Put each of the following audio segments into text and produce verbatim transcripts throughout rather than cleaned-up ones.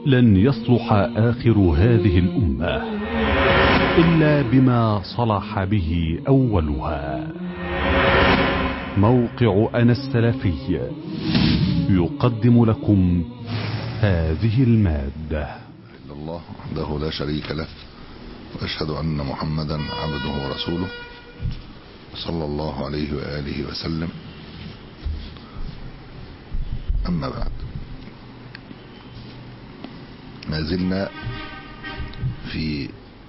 لن يصلح آخر هذه الأمة إلا بما صلح به أولها. موقع أنا السلفي يقدم لكم هذه المادة. الله وحده لا شريك له، وأشهد أن محمدا عبده ورسوله صلى الله عليه وآله وسلم. أما بعد، ما زلنا في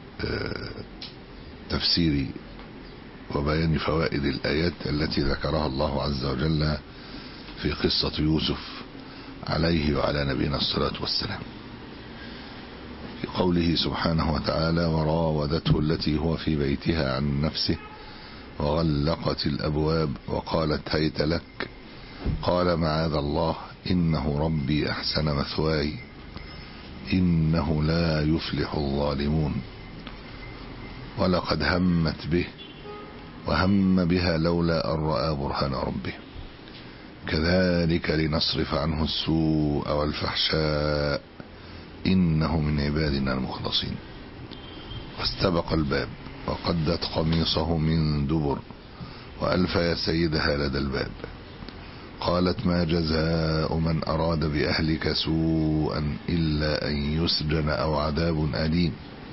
تفسير وبيان فوائد الآيات التي ذكرها الله عز وجل في قصة يوسف عليه وعلى نبينا الصلاة والسلام، في قوله سبحانه وتعالى: وراودته التي هو في بيتها عن نفسه وغلقت الأبواب وقالت هيت لك قال معاذ الله إنه ربي أحسن مثواي إنه لا يفلح الظالمون ولقد همت به وهم بها لولا أن رأى برهان ربه كذلك لنصرف عنه السوء والفحشاء إنه من عبادنا المخلصين. واستبق الباب وقدت قميصه من دبر وألف يا سيدها لدى الباب قالت ما جزاء من أراد بأهلك سوءا إلا أن يسجن أو عذاب أليم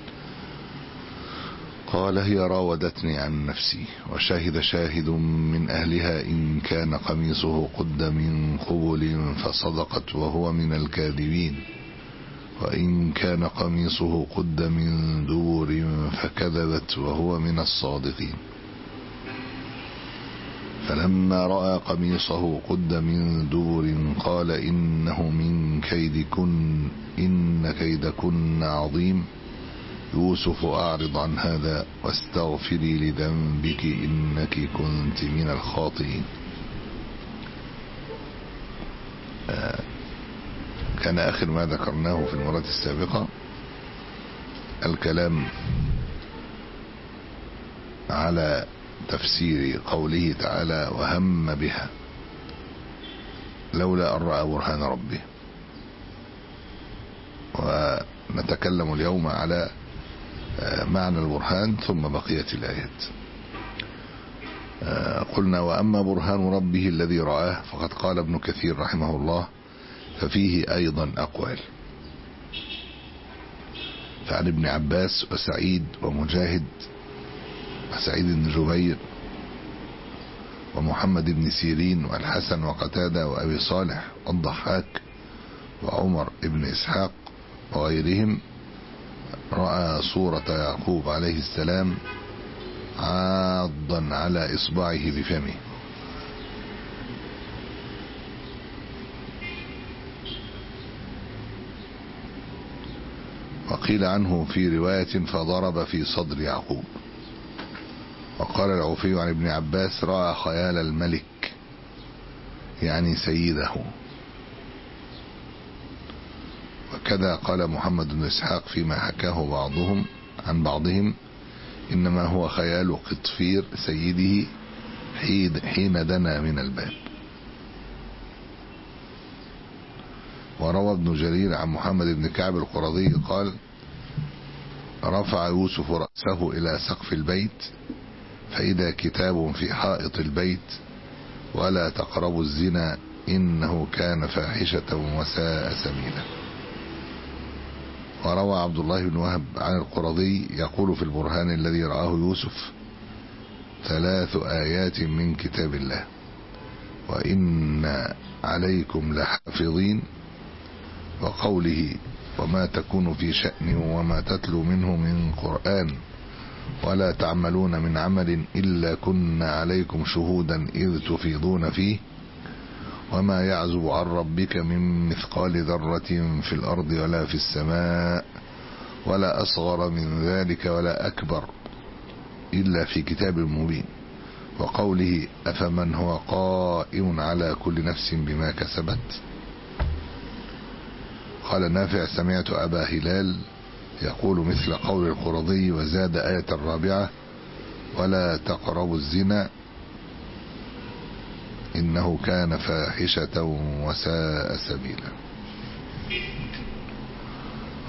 قال هي راودتني عن نفسي وشهد شاهد من أهلها إن كان قميصه قد من قبل فصدقت وهو من الكاذبين وإن كان قميصه قد من دبر فكذبت وهو من الصادقين فلما رأى قميصه قد من دبر قال إنه من كيدكن إن كيدكن عظيم يوسف أعرض عن هذا واستغفري لذنبك إنك كنت من الخاطئين. آه كان آخر ما ذكرناه في المرات السابقة الكلام على تفسير قوله تعالى وهم بها لولا أن رأى برهان ربه، ونتكلم اليوم على معنى البرهان ثم بقية الآيات. قلنا وأما برهان ربه الذي رآه فقد قال ابن كثير رحمه الله ففيه أيضا أقوال، فعن ابن عباس وسعيد ومجاهد وسعيد بن جبير ومحمد بن سيرين والحسن وقتادة وأبي صالح والضحاك وعمر بن إسحاق وغيرهم رأى صورة يعقوب عليه السلام عاضا على إصبعه بفمه وقيل عنه في رواية فضرب في صدر يعقوب. وقال العوفي عن ابن عباس رأى خيال الملك يعني سيده. وكذا قال محمد بن إسحاق فيما حكاه بعضهم عن بعضهم إنما هو خيال قطفير سيده حين دنا من الباب. وروى ابن جرير عن محمد بن كعب القرظي قال رفع يوسف رأسه إلى سقف البيت فإذا كتاب في حائط البيت ولا تقربوا الزنا إنه كان فاحشة وساء سبيلا. وروى عبد الله بن وهب عن القرظي يقول في البرهان الذي رآه يوسف ثلاث آيات من كتاب الله وإن عليكم لحافظين وقوله وما تكون في شأن وما تتلو منه من قرآن ولا تعملون من عمل إلا كنا عليكم شهودا إذ تفيضون فيه وما يعزب عن ربك من مثقال ذرة في الأرض ولا في السماء ولا أصغر من ذلك ولا أكبر إلا في كتاب مبين وقوله أفمن هو قائم على كل نفس بما كسبت. قال نافع سمعت أبا هلال يقول مثل قول القرظي وزاد آية الرابعة ولا تقربوا الزنا إنه كان فاحشة وساء سبيلا.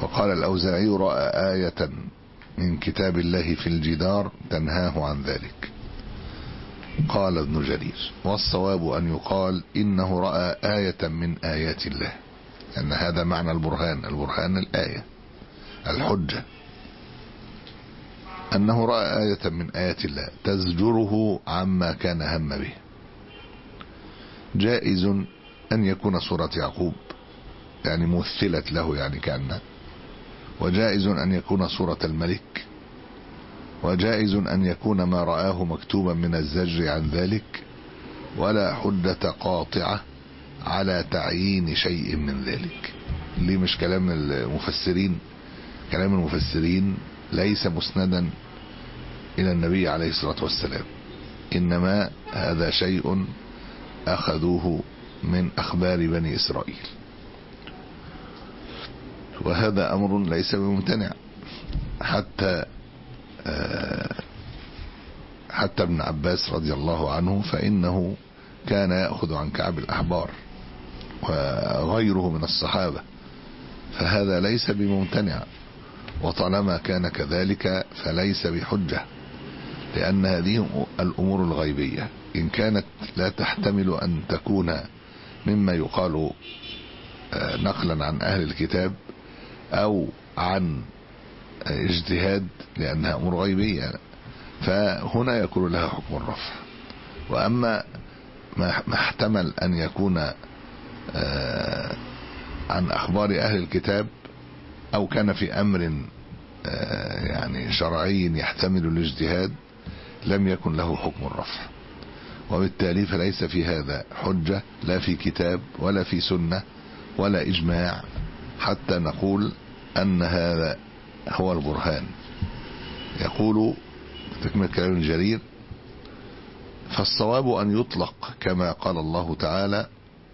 وقال الأوزاعي رأى آية من كتاب الله في الجدار تنهاه عن ذلك. قال ابن جرير والصواب أن يقال إنه رأى آية من آيات الله، أن هذا معنى البرهان. البرهان الآية الحجة، أنه رأى آية من آيات الله تزجره عما كان هم به. جائز أن يكون سورة يعقوب يعني مثلت له يعني كأنه، وجائز أن يكون سورة الملك، وجائز أن يكون ما رآه مكتوبا من الزجر عن ذلك، ولا حجة قاطعة على تعيين شيء من ذلك. ليه مش كلام المفسرين؟ كلام المفسرين ليس مسندا إلى النبي عليه الصلاة والسلام، إنما هذا شيء أخذوه من أخبار بني إسرائيل، وهذا أمر ليس بممتنع. حتى حتى ابن عباس رضي الله عنه فإنه كان يأخذ عن كعب الأحبار وغيره من الصحابة، فهذا ليس بممتنع، وطالما كان كذلك فليس بحجة، لأن هذه الأمور الغيبية إن كانت لا تحتمل أن تكون مما يقال نقلا عن أهل الكتاب أو عن اجتهاد، لأنها أمور غيبية، فهنا يكون لها حكم الرفع. وأما ما احتمل أن يكون عن أخبار أهل الكتاب أو كان في أمر يعني شرعي يحتمل الاجتهاد لم يكن له حكم الرفع، وبالتالي فليس في هذا حجة لا في كتاب ولا في سنة ولا إجماع حتى نقول أن هذا هو البرهان. يقول تكمل كلام الجرير فالصواب أن يطلق كما قال الله تعالى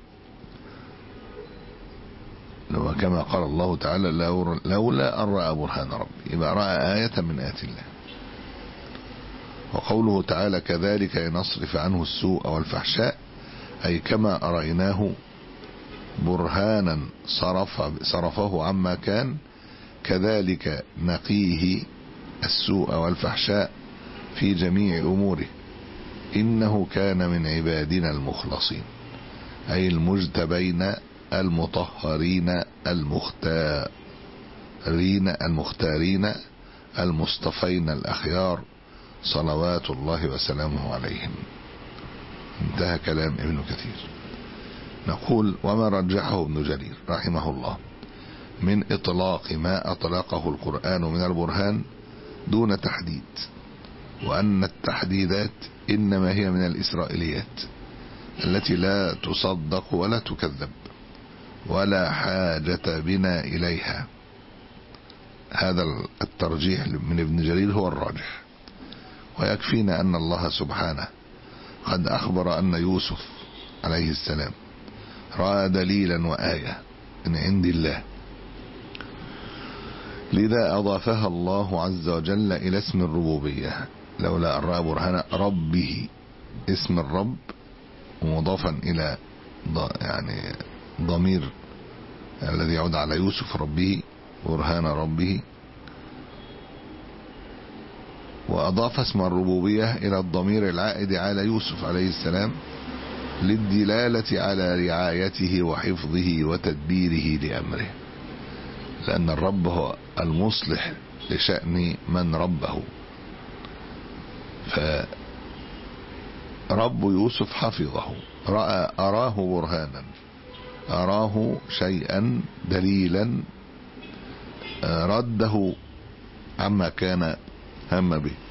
كما قال الله تعالى لولا أن رأى برهان ربي، يبقى رأى آية من آيات الله. وقوله تعالى كذلك لنصرف عنه السوء والفحشاء، أي كما أريناه برهانا صرف صرفه عما كان، كذلك نقيه السوء والفحشاء في جميع أموره، إنه كان من عبادنا المخلصين، أي المجتبين المطهرين المختارين المختارين المصطفين الأخيار صلوات الله وسلامه عليهم. انتهى كلام ابن كثير. نقول وما رجحه ابن جرير رحمه الله من إطلاق ما أطلقه القرآن من البرهان دون تحديد، وأن التحديدات إنما هي من الإسرائيليات التي لا تصدق ولا تكذب ولا حاجة بنا إليها. هذا الترجيح من ابن جرير هو الراجح، ويكفينا أن الله سبحانه قد أخبر أن يوسف عليه السلام رأى دليلا وآية من عند الله، لذا أضافها الله عز وجل إلى اسم الربوبية. لولا أن رأى برهان ربه، اسم الرب مضافا إلى يعني ضمير الذي يعود على يوسف ربه، برهان ربه، وأضاف اسم الربوبية إلى الضمير العائد على يوسف عليه السلام للدلالة على رعايته وحفظه وتدبيره لأمره، لأن الرب هو المصلح لشأن من ربه. فرب يوسف حفظه، رأى أراه برهانا، أراه شيئا دليلا رده عما كان هم به.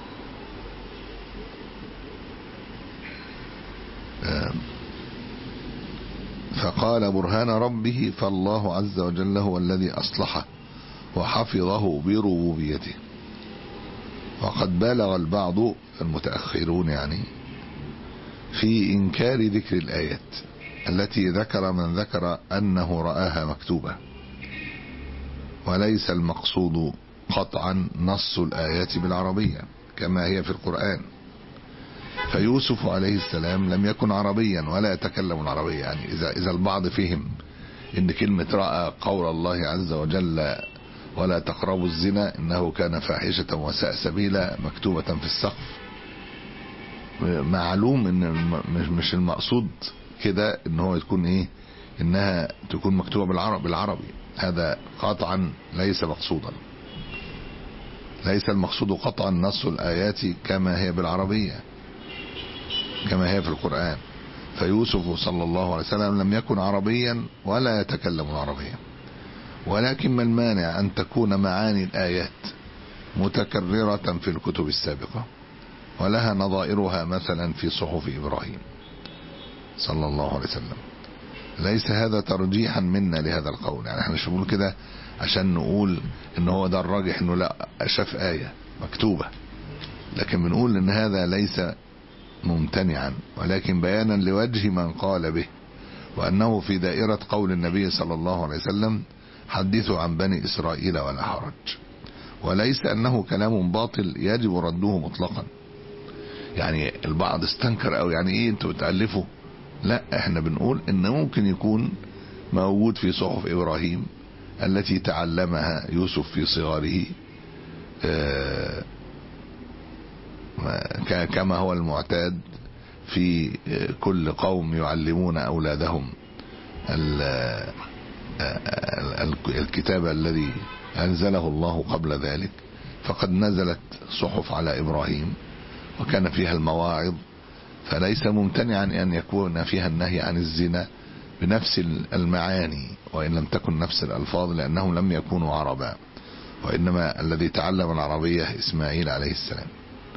فقال برهان ربه، فالله عز وجل هو الذي أصلحه وحفظه بربوبيته. وقد بالغ البعض المتأخرون يعني في إنكار ذكر الآيات التي ذكر من ذكر أنه رآها مكتوبة، وليس المقصود قطعا نص الآيات بالعربية كما هي في القرآن. فيوسف عليه السلام لم يكن عربيا ولا يتكلم العربية، يعني إذا, إذا البعض فهم إن كلمة رأى قول الله عز وجل ولا تقربوا الزنا إنه كان فاحشة وساء سبيلا مكتوبة في السقف. معلوم ان مش المقصود كده ان هو تكون ايه انها تكون مكتوبة بالعربي بالعربي هذا قطعا ليس مقصودا. ليس المقصود قطعا نص الآيات كما هي بالعربية كما هي في القرآن. فيوسف صلى الله عليه وسلم لم يكن عربيا ولا يتكلم العربية، ولكن ما المانع أن تكون معاني الآيات متكررة في الكتب السابقة ولها نظائرها مثلا في صحف إبراهيم صلى الله عليه وسلم. ليس هذا ترجيحا منا لهذا القول، يعني احنا مش بنقول كده عشان نقول ان هو ده الراجح انه لا شاف آية مكتوبة، لكن بنقول ان هذا ليس ممتنعا، ولكن بيانا لوجه من قال به، وأنه في دائرة قول النبي صلى الله عليه وسلم حدثوا عن بني إسرائيل ولا حرج، وليس أنه كلام باطل يجب رده مطلقا. يعني البعض استنكر أو يعني إيه أنتوا بتألفوا، لا احنا بنقول إن ممكن يكون موجود في صحف إبراهيم التي تعلمها يوسف في صغاره كما هو المعتاد في كل قوم يعلمون أولادهم الكتاب الذي أنزله الله قبل ذلك. فقد نزلت صحف على إبراهيم وكان فيها المواعظ، فليس ممتنعا أن يكون فيها النهي عن الزنا بنفس المعاني وإن لم تكن نفس الألفاظ، لأنهم لم يكونوا عربا، وإنما الذي تعلم العربية إسماعيل عليه السلام.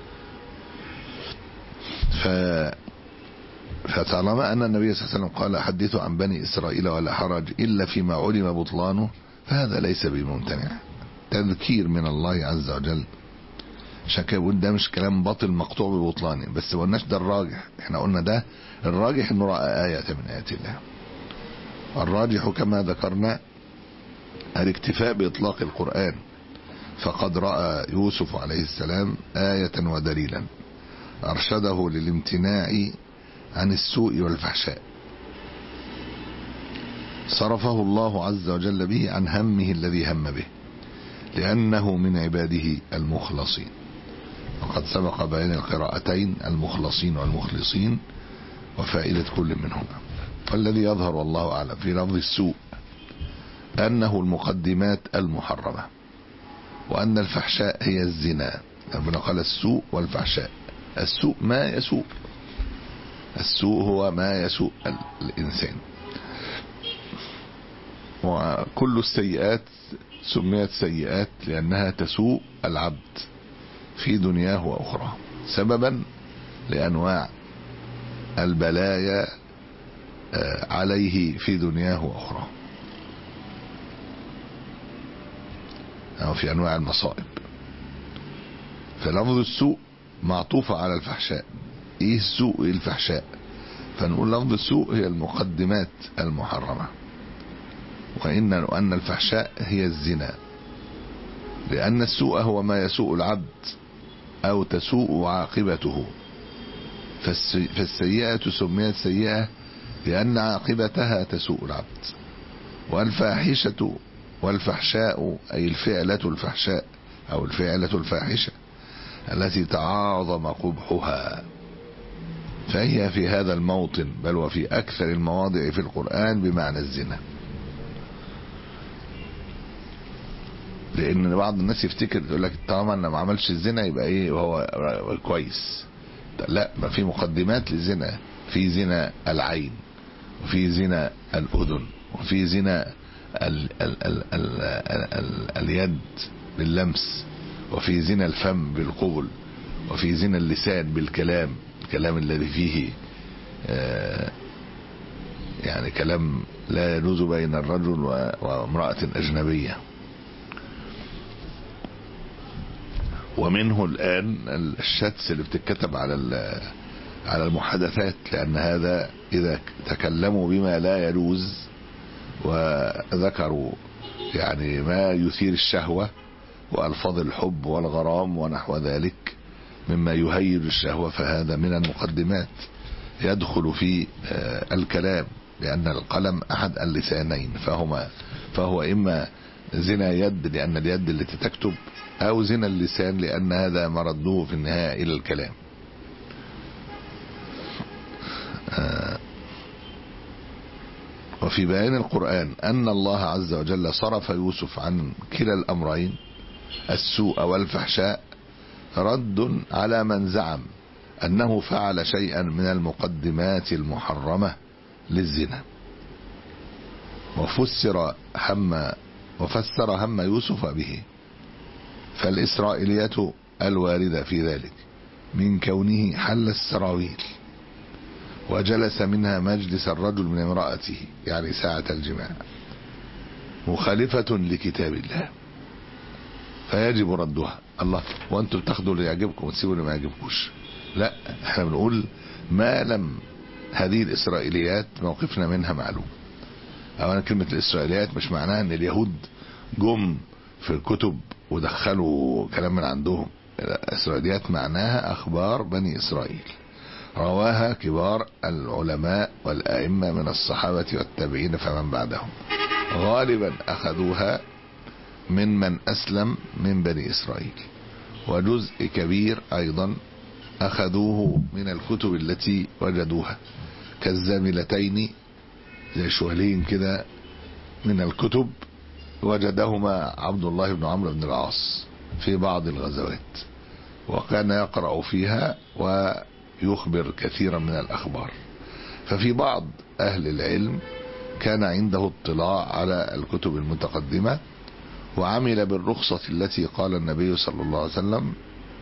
ف فطالما أن النبي صلى الله عليه وسلم قال حدثوا عن بني إسرائيل ولا حرج إلا فيما علم بطلانه، فهذا ليس بممتنع، تذكير من الله عز وجل. عشان كده بقول ده مش كلام باطل مقطوع ببطلانه، بس ما قلناش ده الراجح، احنا قلنا ده الراجح انه رأى آية من آيات الله. الراجح كما ذكرنا الاكتفاء بإطلاق القرآن، فقد رأى يوسف عليه السلام آية ودليلا أرشده للامتناع عن السوء والفحشاء، صرفه الله عز وجل به عن همه الذي هم به، لأنه من عباده المخلصين. وقد سبق بين القراءتين المخلصين والمخلصين وفائدة كل منهما. والذي يظهر والله أعلم في لفظ السوء أنه المقدمات المحرمة، وأن الفحشاء هي الزنا. ربنا قال السوء والفحشاء. السوء ما يسوء، السوء هو ما يسوء الإنسان، وكل السيئات سميت سيئات لأنها تسوء العبد في دنياه وأخرى، سببا لأنواع البلايا عليه في دنياه وأخرى، أو في أنواع المصائب. فلفظ السوء معطوفة على الفحشاء. إيه السوء إيه الفحشاء؟ فنقول لفظ السوء هي المقدمات المحرمة، وإن أن الفحشاء هي الزنا، لأن السوء هو ما يسوء العبد أو تسوء عاقبته. فالسيئة سميت سيئة لأن عاقبتها تسوء العبد. والفاحشة والفحشاء أي الفعلة الفحشاء أو الفعلة الفاحشة التي تعاظم قبحها، فهي في هذا الموطن بل وفي أكثر المواضع في القرآن بمعنى الزنا. لأن بعض الناس يفتكر يقول لك طالما أنا ما عملش الزنا يبقى إيه وهو كويس. لا، ما في مقدمات للزنا، في زنا العين، وفي زنا الأذن، وفي زنا ال ال ال ال ال ال اليد باللمس، وفي زنا الفم بالقبل، وفي زنا اللسان بالكلام، الكلام الذي فيه آه يعني كلام لا يجوز بين الرجل وامرأة أجنبية. ومنه الآن الشتس اللي بتتكتب على على المحادثات، لأن هذا إذا تكلموا بما لا يجوز وذكروا يعني ما يثير الشهوة وألفاظ الحب والغرام ونحو ذلك مما يهيج الشهوة، فهذا من المقدمات يدخل في الكلام، لأن القلم أحد اللسانين، فهما فهو إما زنا يد لأن اليد التي تكتب، أو زنا اللسان لأن هذا مرده في النهاية إلى الكلام. آه وفي بيان القرآن أن الله عز وجل صرف يوسف عن كلا الأمرين السوء والفحشاء رد على من زعم أنه فعل شيئا من المقدمات المحرمة للزنا، وفسر هم وفسر هم يوسف به. فالإسرائيليات الواردة في ذلك من كونه حل السراويل وجلس منها مجلس الرجل من امرأته، يعني ساعة الجماع، مخالفة لكتاب الله فيجب ردها. الله، وانتم بتاخدوا اللي يعجبكم وتسيبوا اللي ما يعجبكوش؟ لا، احنا بنقول ما لم هذه الإسرائيليات موقفنا منها معلوم. اولا كلمة الإسرائيليات مش معناها ان اليهود جم في الكتب ودخلوا كلام من عندهم. الإسرائيليات معناها أخبار بني إسرائيل رواها كبار العلماء والأئمة من الصحابة والتابعين فمن بعدهم، غالبا أخذوها من من أسلم من بني إسرائيل، وجزء كبير أيضا أخذوه من الكتب التي وجدوها كالزاملتين زي شوالين كده من الكتب وجدهما عبد الله بن عمرو بن العاص في بعض الغزوات، وكان يقرأ فيها ويخبر كثيرا من الأخبار. ففي بعض أهل العلم كان عنده اطلاع على الكتب المتقدمة وعمل بالرخصة التي قال النبي صلى الله عليه وسلم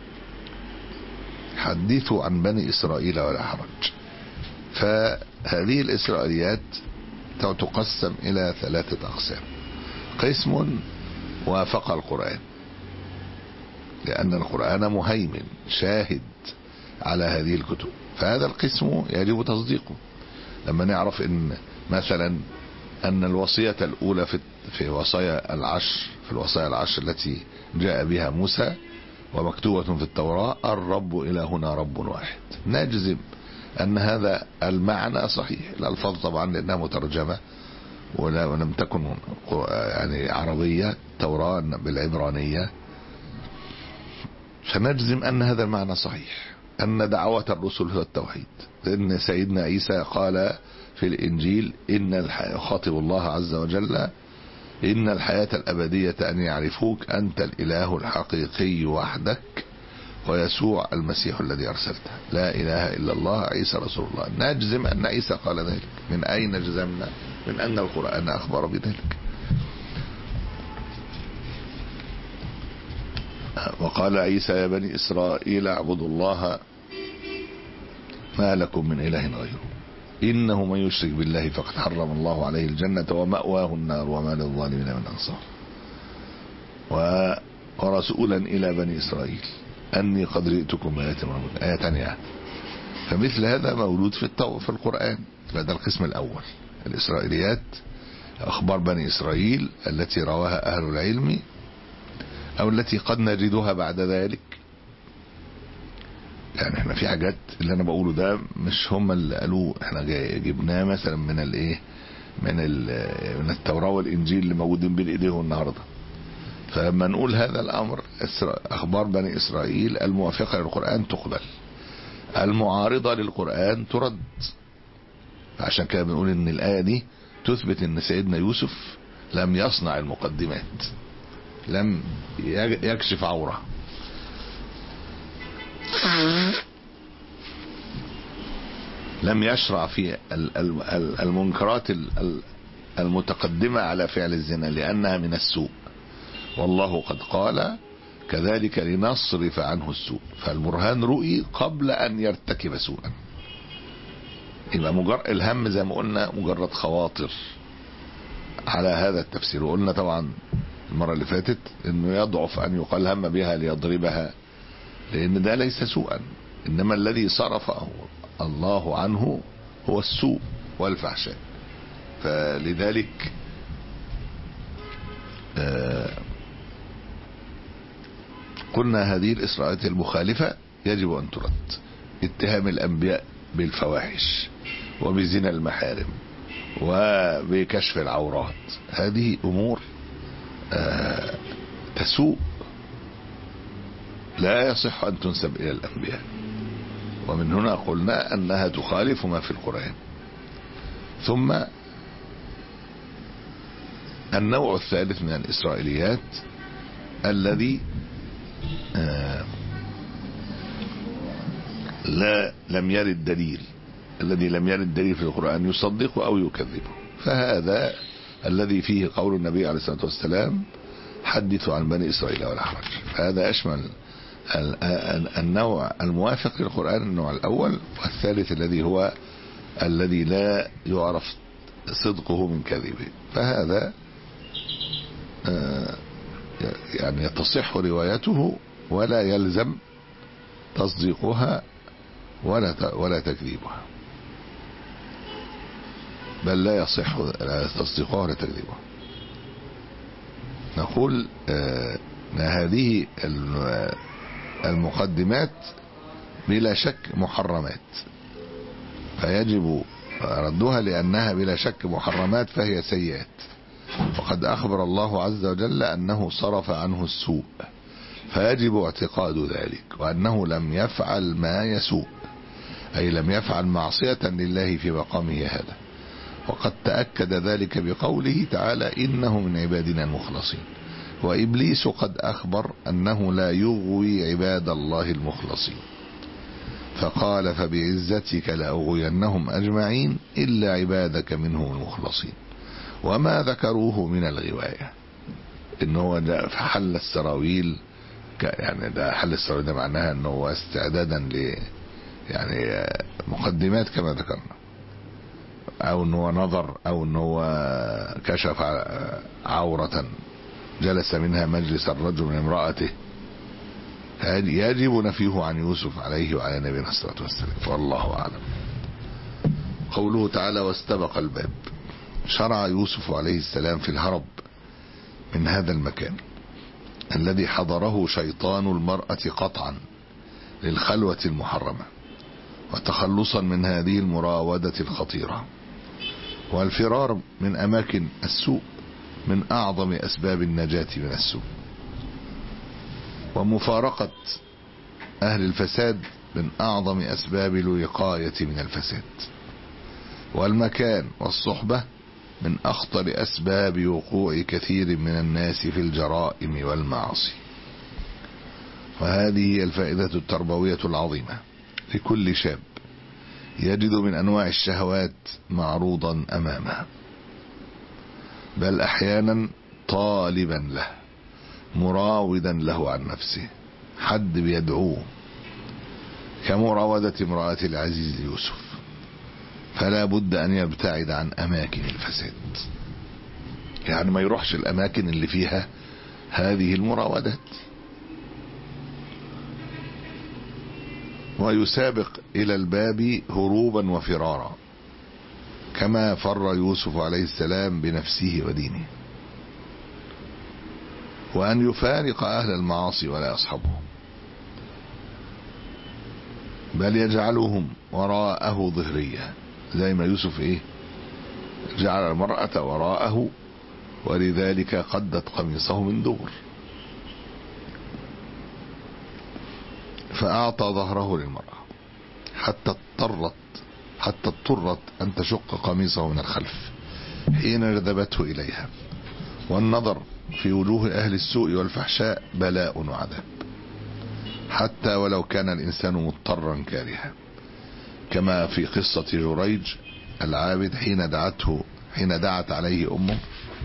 حدثوا عن بني إسرائيل ولا حرج. فهذه الإسرائيليات تقسم إلى ثلاثة أقسام. قسم وافق القرآن لأن القرآن مهيمن شاهد على هذه الكتب، فهذا القسم يجب تصديقه. لما نعرف ان مثلا ان الوصية الاولى في في وصايا العشر في الوصايا العشر التي جاء بها موسى ومكتوبة في التوراة الرب إلهنا رب واحد، نجزم ان هذا المعنى صحيح. الألفاظ طبعا لأنها مترجمة ولم تكن يعني عربية، توراة بالعبرانية، فنجزم أن هذا المعنى صحيح، أن دعوة الرسل هو التوحيد. لأن سيدنا عيسى قال في الإنجيل إن الحياة، خاطب الله عز وجل، إن الحياة الأبدية أن يعرفوك أنت الإله الحقيقي وحدك ويسوع المسيح الذي أرسلته، لا إله إلا الله عيسى رسول الله. نجزم أن عيسى قال ذلك. من أين جزمنا؟ من أن القرآن أخبر بذلك. وقال عيسى يا بني إسرائيل اعبدوا الله ما لكم من إله غيره إنه من يشرك بالله فقد حرم الله عليه الجنة ومأواه النار وما للظالمين من أنصار. ورسولا إلى بني إسرائيل أني قد جئتكم بآيات من ربكم، آية تانية. فمثل هذا مولود في التو في القرآن. فهذا القسم الأول، الإسرائيليات أخبار بني إسرائيل التي رواها أهل العلم أو التي قد نجدها بعد ذلك. يعني احنا في حاجات اللي انا بقوله ده مش هم اللي قالوه، احنا جبناه مثلا من الايه من من التوراة والانجيل اللي موجودين بين ايديهم النهارده. فلما نقول هذا الامر اخبار بني اسرائيل الموافقة للقرآن تقبل، المعارضة للقرآن ترد. عشان كده بنقول ان الآية دي تثبت ان سيدنا يوسف لم يصنع المقدمات، لم يكشف عورة، لم يشرع في المنكرات المتقدمة على فعل الزنا لأنها من السوء، والله قد قال كذلك لنصرف عنه السوء. فالبرهان رؤي قبل أن يرتكب سوءا. يبقى مجرد الهم زي ما قلنا مجرد خواطر على هذا التفسير. وقلنا طبعا المرة اللي فاتت انه يضعف ان يقال هم بها ليضربها، لان ده ليس سوءا، انما الذي صرفه الله عنه هو السوء والفحشاء. فلذلك آه قلنا هذه الإسرائيليات المخالفة يجب أن ترد. اتهام الأنبياء بالفواحش وبزنا المحارم وبكشف العورات، هذه أمور تسوء لا يصح أن تنسب إلى الأنبياء، ومن هنا قلنا أنها تخالف ما في القرآن. ثم النوع الثالث من الإسرائيليات الذي لا لم يرد دليل الذي لم يرد دليل في القرآن يصدقه أو يكذبه، فهذا الذي فيه قول النبي عليه الصلاة والسلام حدثوا عن بني إسرائيل ولا حرج. فهذا أشمل النوع الموافق للقرآن، النوع الأول، والثالث الذي هو الذي لا يعرف صدقه من كذبه، فهذا يعني تصح روايته ولا يلزم تصديقها ولا ولا تكذيبها، بل لا يصح تصديقها ولا تكذيبها. نقول ان هذه المقدمات بلا شك محرمات، فيجب ردها لأنها بلا شك محرمات فهي سيئات، وقد أخبر الله عز وجل أنه صرف عنه السوء، فيجب اعتقاد ذلك، وأنه لم يفعل ما يسوء، أي لم يفعل معصية لله في مقامه هذا. وقد تأكد ذلك بقوله تعالى إنه من عبادنا المخلصين. وإبليس قد أخبر أنه لا يغوي عباد الله المخلصين، فقال فبعزتك لأغوينهم أجمعين إلا عبادك منهم المخلصين، وما ذكروه من الغواية إنه ده حل السراويل، يعني ده حل السراويل ده معناها أنه استعدادا ل يعني مقدمات كما ذكرنا، أو أنه نظر، أو أنه كشف عورة جلس منها مجلس الرجل من امرأته، يجب نفيه عن يوسف عليه وعلى نبينا الصلاة والسلام، والله أعلم. قوله تعالى واستبق الباب، شرع يوسف عليه السلام في الهرب من هذا المكان الذي حضره شيطان المرأة قطعا للخلوة المحرمة، وتخلصا من هذه المراودة الخطيرة. والفرار من أماكن السوء من أعظم أسباب النجاة من السوء، ومفارقة أهل الفساد من أعظم أسباب الوقاية من الفساد، والمكان والصحبة من أخطر أسباب وقوع كثير من الناس في الجرائم والمعاصي. وهذه الفائدة التربوية العظيمة لكل شاب يجد من أنواع الشهوات معروضا أمامه، بل أحيانا طالبا له مراودا له عن نفسه، حد بيدعوه كمراودة امرأة العزيز يوسف، فلا بد أن يبتعد عن أماكن الفساد، يعني ما يروحش الأماكن اللي فيها هذه المراودات، ويسابق إلى الباب هروبا وفرارا كما فر يوسف عليه السلام بنفسه ودينه، وأن يفارق أهل المعاصي ولا يصحبهم، بل يجعلهم وراءه ظهرية، زي ما يوسف إيه جعل المرأة وراءه، ولذلك قدت قميصه من دبر، فأعطى ظهره للمرأة حتى اضطرت حتى اضطرت أن تشق قميصه من الخلف حين جذبته إليها. والنظر في وجوه أهل السوء والفحشاء بلاء وعذاب، حتى ولو كان الإنسان مضطرا كارها، كما في قصة جريج العابد حين دعته حين دعت عليه أمه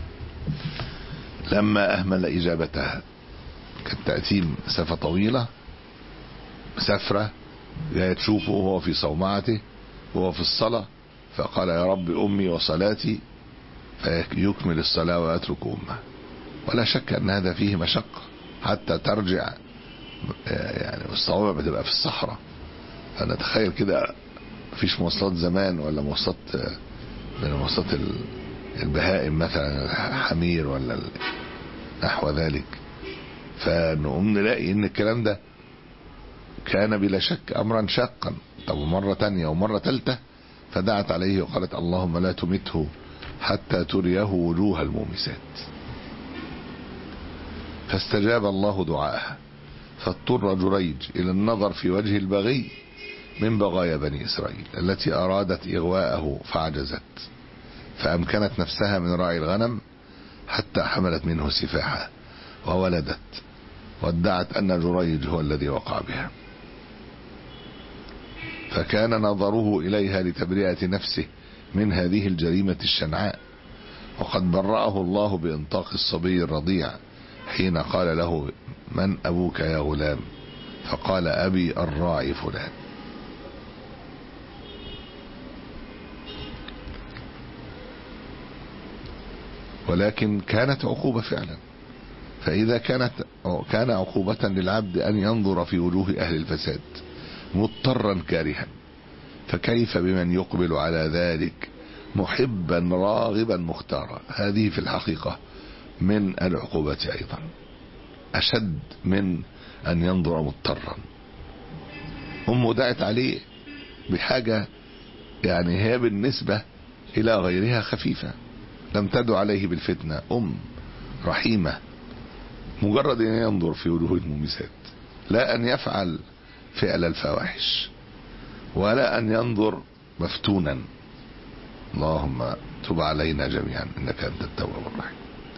لما أهمل إجابتها. كانت تأتي مسافة طويلة، مسافرة جاية تشوفه وهو في صومعته وهو في الصلاة، فقال يا رب أمي وصلاتي، فيكمل الصلاة ويترك أمه. ولا شك أن هذا فيه مشقة حتى ترجع، يعني الصوامع بتبقى في الصحراء، فنتخيل كده مفيش مواصلات زمان ولا مواصلات من مواصلات البهائم مثلا حمير ولا نحو ذلك، فنقوم نلاقي ان الكلام ده كان بلا شك امرا شاقا. طب مرة تانية ومرة تالتة فدعت عليه وقالت اللهم لا تمته حتى تريه وجوه المومسات. فاستجاب الله دعاءها، فاضطر جريج إلى النظر في وجه البغي من بغايا بني إسرائيل التي أرادت إغواءه فعجزت، فأمكنت نفسها من راعي الغنم حتى حملت منه سفاحها وولدت، وادعت أن جريج هو الذي وقع بها، فكان نظره إليها لتبرئة نفسه من هذه الجريمة الشنعاء. وقد برأه الله بإنطاق الصبي الرضيع حين قال له: من أبوك يا غلام؟ فقال: أبي الراعي فلان. ولكن كانت عقوبة فعلا، فإذا كانت كان عقوبة للعبد أن ينظر في وجوه أهل الفساد مضطرا كارها، فكيف بمن يقبل على ذلك محبا راغبا مختارا؟ هذه في الحقيقة من العقوبة أيضا أشد من أن ينظر مضطرا. أمه دعت عليه بحاجة يعني هي بالنسبة إلى غيرها خفيفة، لم تدع عليه بالفتنة، أم رحيمة، مجرد أن ينظر في وجوه المومسات، لا أن يفعل فعل الفواحش ولا أن ينظر مفتونا. اللهم تب علينا جميعا إنك أنت التواب الرحيم.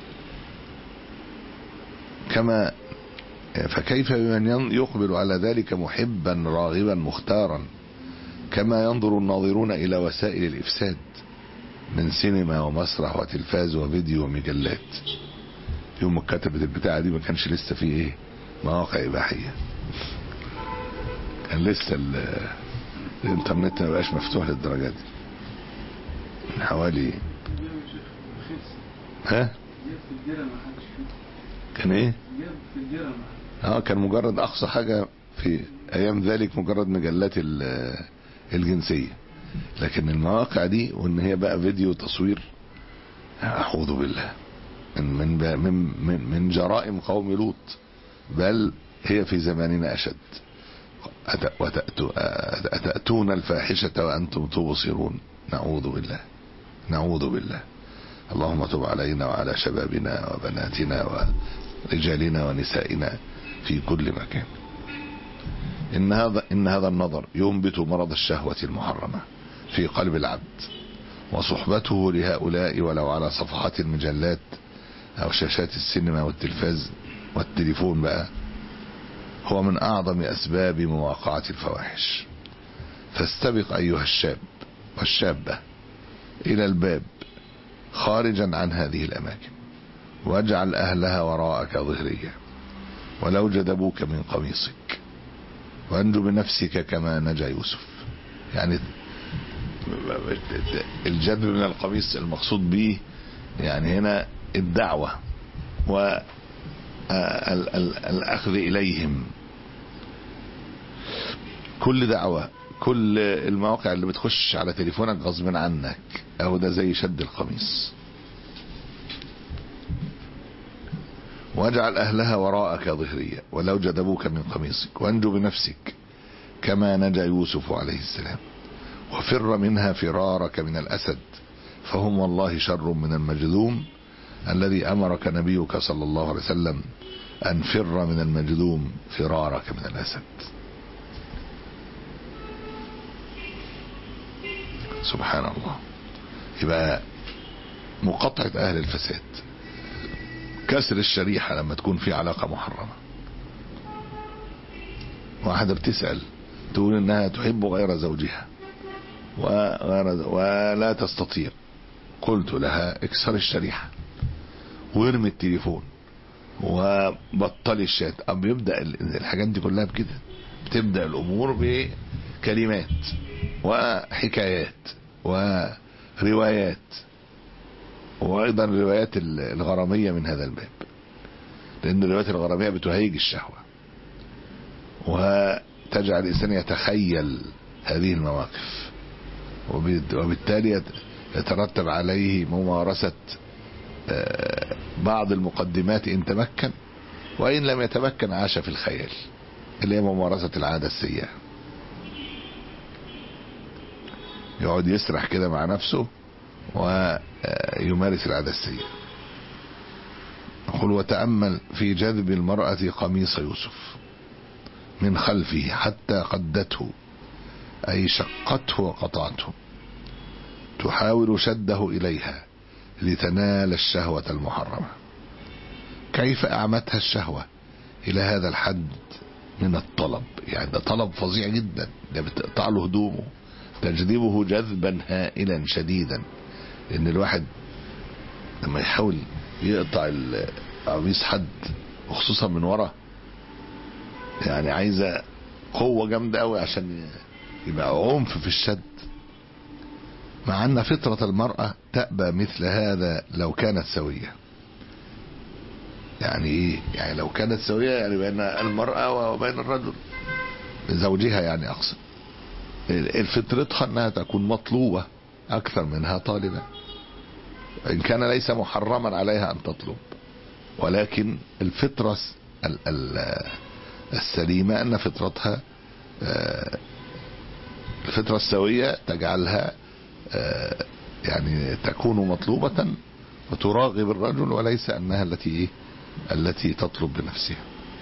كما فكيف بمن يقبل على ذلك محبا راغبا مختارا، كما ينظر الناظرون إلى وسائل الإفساد من سينما ومسرح وتلفاز وفيديو ومجلات. يوم كتبت البتاعة دي ما كانش لسه فيه ايه مواقع إباحية، كان لسه الانترنت ما بقاش مفتوح للدرجة دي. من حوالي ها كان ايه اه كان مجرد اقصى حاجة في ايام ذلك مجرد مجلات الجنسية، لكن المواقع دي وان هي بقى فيديو تصوير، اعوذ بالله من من من من جرائم قوم لوط، بل هي في زماننا اشد. أتأتون الفاحشة وأنتم تبصرون، نعوذ بالله نعوذ بالله. اللهم تب علينا وعلى شبابنا وبناتنا ورجالنا ونسائنا في كل مكان. إن هذا إن هذا النظر ينبت مرض الشهوة المحرمة في قلب العبد، وصحبته لهؤلاء ولو على صفحات المجلات أو شاشات السينما والتلفاز والتليفون بقى هو من أعظم أسباب مواقعة الفواحش. فاستبق أيها الشاب والشابة إلى الباب خارجا عن هذه الأماكن، واجعل أهلها وراءك ظهريا ولو جذبوك من قميصك، وانجو بنفسك كما نجا يوسف. يعني الجذب من القميص المقصود به يعني هنا الدعوة والأخذ إليهم. كل دعوة، كل المواقع اللي بتخش على تليفونك غصب عنك أو ده زي شد القميص. واجعل أهلها وراءك ظهريا ولو جذبوك من قميصك، وانجو بنفسك كما نجا يوسف عليه السلام، وفر منها فرارك من الأسد، فهم والله شر من المجذوم الذي أمرك نبيك صلى الله عليه وسلم أن فر من المجذوم فرارك من الأسد. سبحان الله. يبقى مقاطعة أهل الفساد، كسر الشريحة لما تكون في علاقة محرمة. واحدة بتسأل تقول انها تحب غير زوجها وغير ولا تستطيع، قلت لها اكسر الشريحة وارمي التليفون وبطل الشات. ام يبدأ الحاجات دي كلها بكده، بتبدأ الامور بكلمات وحكايات وروايات، وايضا الروايات الغرامية من هذا الباب، لان الروايات الغرامية بتهيج الشهوة وتجعل الانسان يتخيل هذه المواقف، وبالتالي يترتب عليه ممارسة بعض المقدمات ان تمكن، وان لم يتمكن عاش في الخيال اللي هي ممارسة العادة السيئة. يقعد يسرح كده مع نفسه ويمارس العادة السيئة. يقول وتأمل في جذب المرأة قميص يوسف من خلفه حتى قدته أي شقته وقطعته، تحاول شده إليها لتنال الشهوة المحرمة. كيف أعمتها الشهوة إلى هذا الحد من الطلب؟ يعني ده طلب فظيع جدا، ده بتقطع له هدومه، تجذبه جذبا هائلا شديدا. إن الواحد لما يحاول يقطع قميص حد وخصوصا من ورا، يعني عايزة قوة جامدة قوي عشان يبقى عنف في الشد، مع أن فطرة المرأة تأبى مثل هذا لو كانت سوية. يعني ايه؟ يعني لو كانت سوية يعني بين المرأة وبين الرجل زوجها، يعني اقصد الفطرتها انها تكون مطلوبة اكثر منها طالبة، ان كان ليس محرما عليها ان تطلب، ولكن الفطرة السليمة ان فطرتها الفطرة السوية تجعلها يعني تكون مطلوبة وتراغب الرجل، وليس انها التي ايه التي تطلب بنفسها.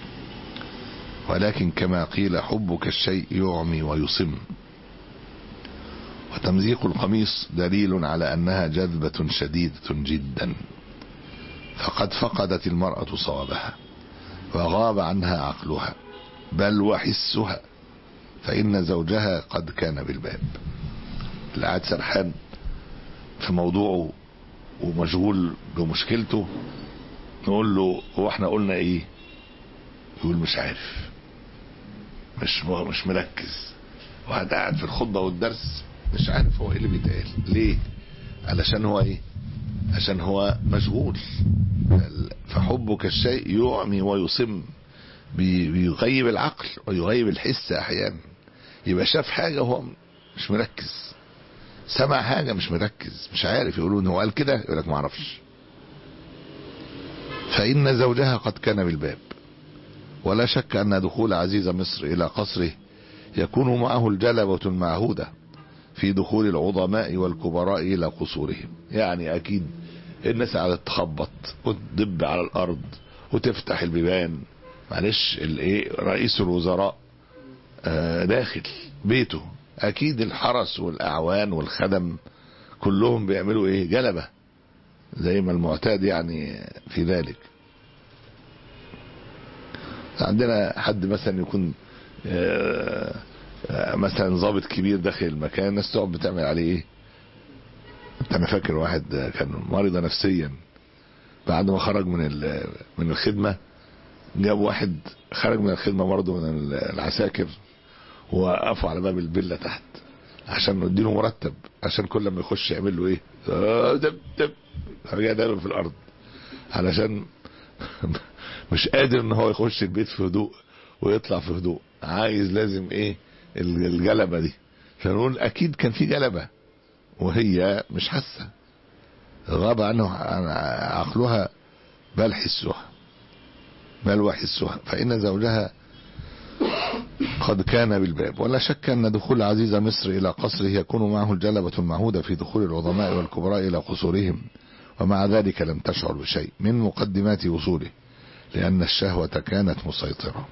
ولكن كما قيل حبك الشيء يعمي ويصم. وتمزيق القميص دليل على أنها جذبة شديدة جدا، فقد فقدت المرأة صوابها وغاب عنها عقلها بل وحسها، فإن زوجها قد كان بالباب. اللي قاعد سرحان في موضوعه ومشغول بمشكلته نقول له هو احنا قلنا ايه؟ يقول مش عارف، مش مش مركز. واحد قاعد في الخطبه والدرس مش عارف هو ايه اللي بيتقال ليه، علشان هو ايه؟ عشان هو مشغول. فحبك الشيء يعمي ويصم، بيغيب العقل ويغيب الحس احيانا. يبقى شاف حاجه هو مش مركز، سمع حاجه مش مركز، مش عارف. يقولوا ان هو قال كده، يقول لك ما اعرفش. فإن زوجها قد كان بالباب، ولا شك أن دخول عزيز مصر إلى قصره يكون معه الجلبة المعهودة في دخول العظماء والكبراء إلى قصورهم. يعني أكيد الناس قاعدة تخبط وتدب على الأرض وتفتح البيبان. معلش الايه رئيس الوزراء داخل بيته، أكيد الحرس والأعوان والخدم كلهم بيعملوا إيه؟ جلبة زي ما المعتاد يعني في ذلك. عندنا حد مثلا يكون مثلا ضابط كبير داخل المكان، الناس تقعد بتعمل عليه ايه؟ انا فاكر واحد كان مريض نفسيا، بعد ما خرج من من الخدمه جاب واحد خرج من الخدمه برضه من العساكر ووقفوا على باب الفيلا تحت عشان نديله مرتب، عشان كل ما يخش يعمل له ايه؟ دب دب رجع دايره في الارض، علشان مش قادر ان هو يخش البيت في هدوء ويطلع في هدوء، عايز لازم ايه؟ الجلبه دي. فنقول اكيد كان في جلبه وهي مش حاسه، غاب عنه عقلها بل حسها بل وحسها، فإن زوجها قد كان بالباب. ولا شك أن دخول عزيز مصر إلى قصره يكون معه الجلبة المعهودة في دخول العظماء والكبراء إلى قصورهم، ومع ذلك لم تشعر بشيء من مقدمات وصوله، لأن الشهوة كانت مسيطرة.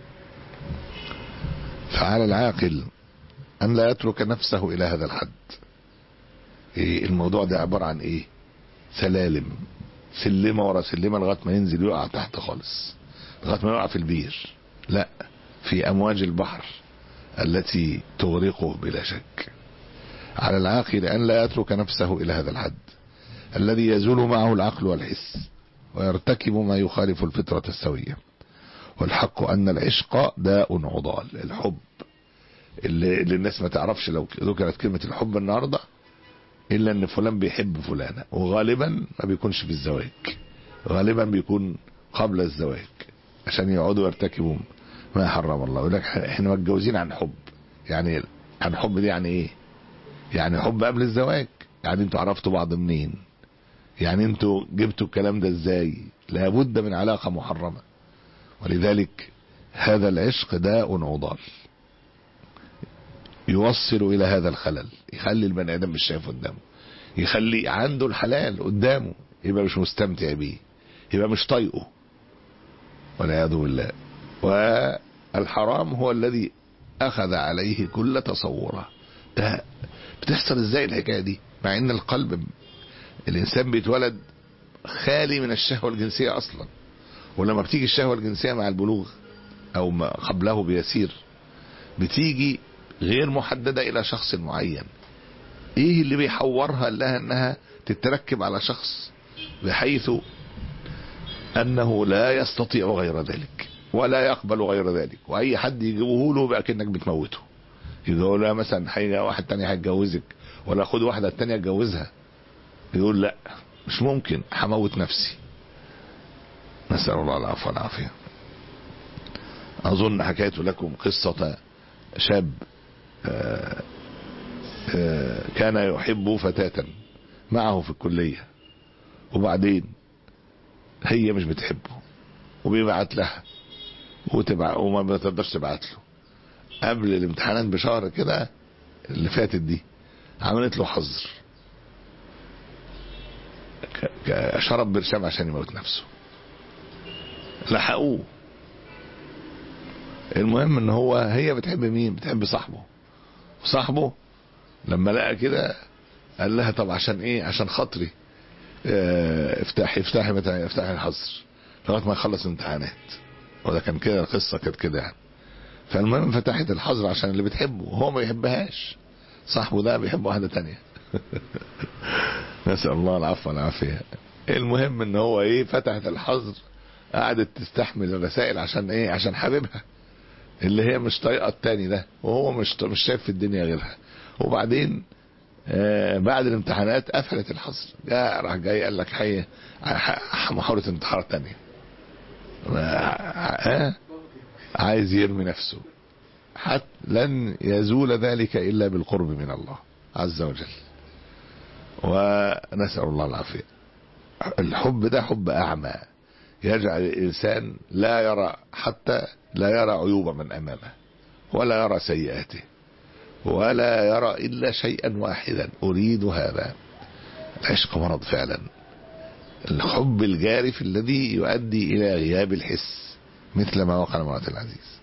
فعلى العاقل أن لا يترك نفسه إلى هذا الحد. إيه الموضوع ده؟ عبارة عن إيه؟ سلالم، سلمة ورا سلمة لغاية ما ينزل يقع تحت خالص، لغاية ما يقع في البير، لا، في أمواج البحر التي تغرقه بلا شك. على العاقل أن لا يترك نفسه إلى هذا الحد الذي يزول معه العقل والحس ويرتكب ما يخالف الفطرة السوية. والحق أن العشق داء عضال. الحب اللي, اللي الناس ما تعرفش لو ذكرت كلمة الحب النهاردة إلا أن فلان بيحب فلانة، وغالبا ما بيكونش في الزواج، غالبا بيكون قبل الزواج عشان يقعدوا يرتكبوا ما حرم الله. يقول لك احنا متجوزين عن حب. يعني عن حب دي يعني ايه؟ يعني حب قبل الزواج. يعني انتوا عرفتوا بعض منين؟ يعني انتوا جبتوا الكلام ده ازاي؟ لابد من علاقة محرمة. ولذلك هذا العشق داء عضال يوصل الى هذا الخلل، يخلي البني ادم مش شايف قدامه، يخلي عنده الحلال قدامه يبقى مش مستمتع بيه، يبقى مش طايقه والعياذ بالله. والحرام هو الذي اخذ عليه كل تصوره. ده بتحصل ازاي الحكايه دي مع ان القلب الانسان بيتولد خالي من الشهوه الجنسيه اصلا، ولما بتيجي الشهوه الجنسيه مع البلوغ او ما قبله بيسير بتيجي غير محدده الى شخص معين. ايه اللي بيحورها لها انها تتركب على شخص بحيث انه لا يستطيع غير ذلك ولا يقبل غير ذلك، واي حد يجيبه له بقى كأنك بتموته. يقول لها مثلا حاجه واحد تاني هيتجوزك ولا خد واحده التانيه اتجوزها، يقول لا مش ممكن، هموت نفسي. نسأل الله العفو والعافية. اظن حكيت لكم قصة شاب آآ آآ كان يحب فتاة معه في الكلية، وبعدين هي مش بتحبه وبيبعت لها وتبع وما بتقدرش تبعت له. قبل الامتحانات بشهر كده اللي فاتت دي عملت له حظر، شرب برشام عشان يموت نفسه. لحقوه. المهم ان هو هي بتحب مين؟ بتحب صاحبه. وصاحبه لما لقى كده قال لها طب عشان ايه؟ عشان خاطري اه افتحي افتحي متى افتحي الحظر لغايه ما يخلص امتحانات. وده كان كده القصه كانت كده يعني. فالمهم فتحت الحظر عشان اللي بتحبه وهو ما يحبهاش. صاحبه ده بيحب واحده تانية. نسأل الله العفو والعافية. المهم ان هو ايه فتحت الحظر، قعدت تستحمل الرسائل عشان ايه؟ عشان حبيبها اللي هي مش طايقه التاني ده، وهو مش مش شايف في الدنيا غيرها. وبعدين آه بعد الامتحانات قفلت الحظر، جاء راح جاي قال لك حي محاولة انتحار تانية. آه عايز يرمي نفسه. حتى لن يزول ذلك الا بالقرب من الله عز وجل. ونسأل الله العافية. الحب ده حب أعمى يجعل الإنسان لا يرى حتى لا يرى عيوب من أمامه ولا يرى سيئاته ولا يرى إلا شيئا واحدا، أريد هذا. العشق مرض فعلا. الحب الجارف الذي يؤدي إلى غياب الحس مثل ما وقع لامرأة العزيز.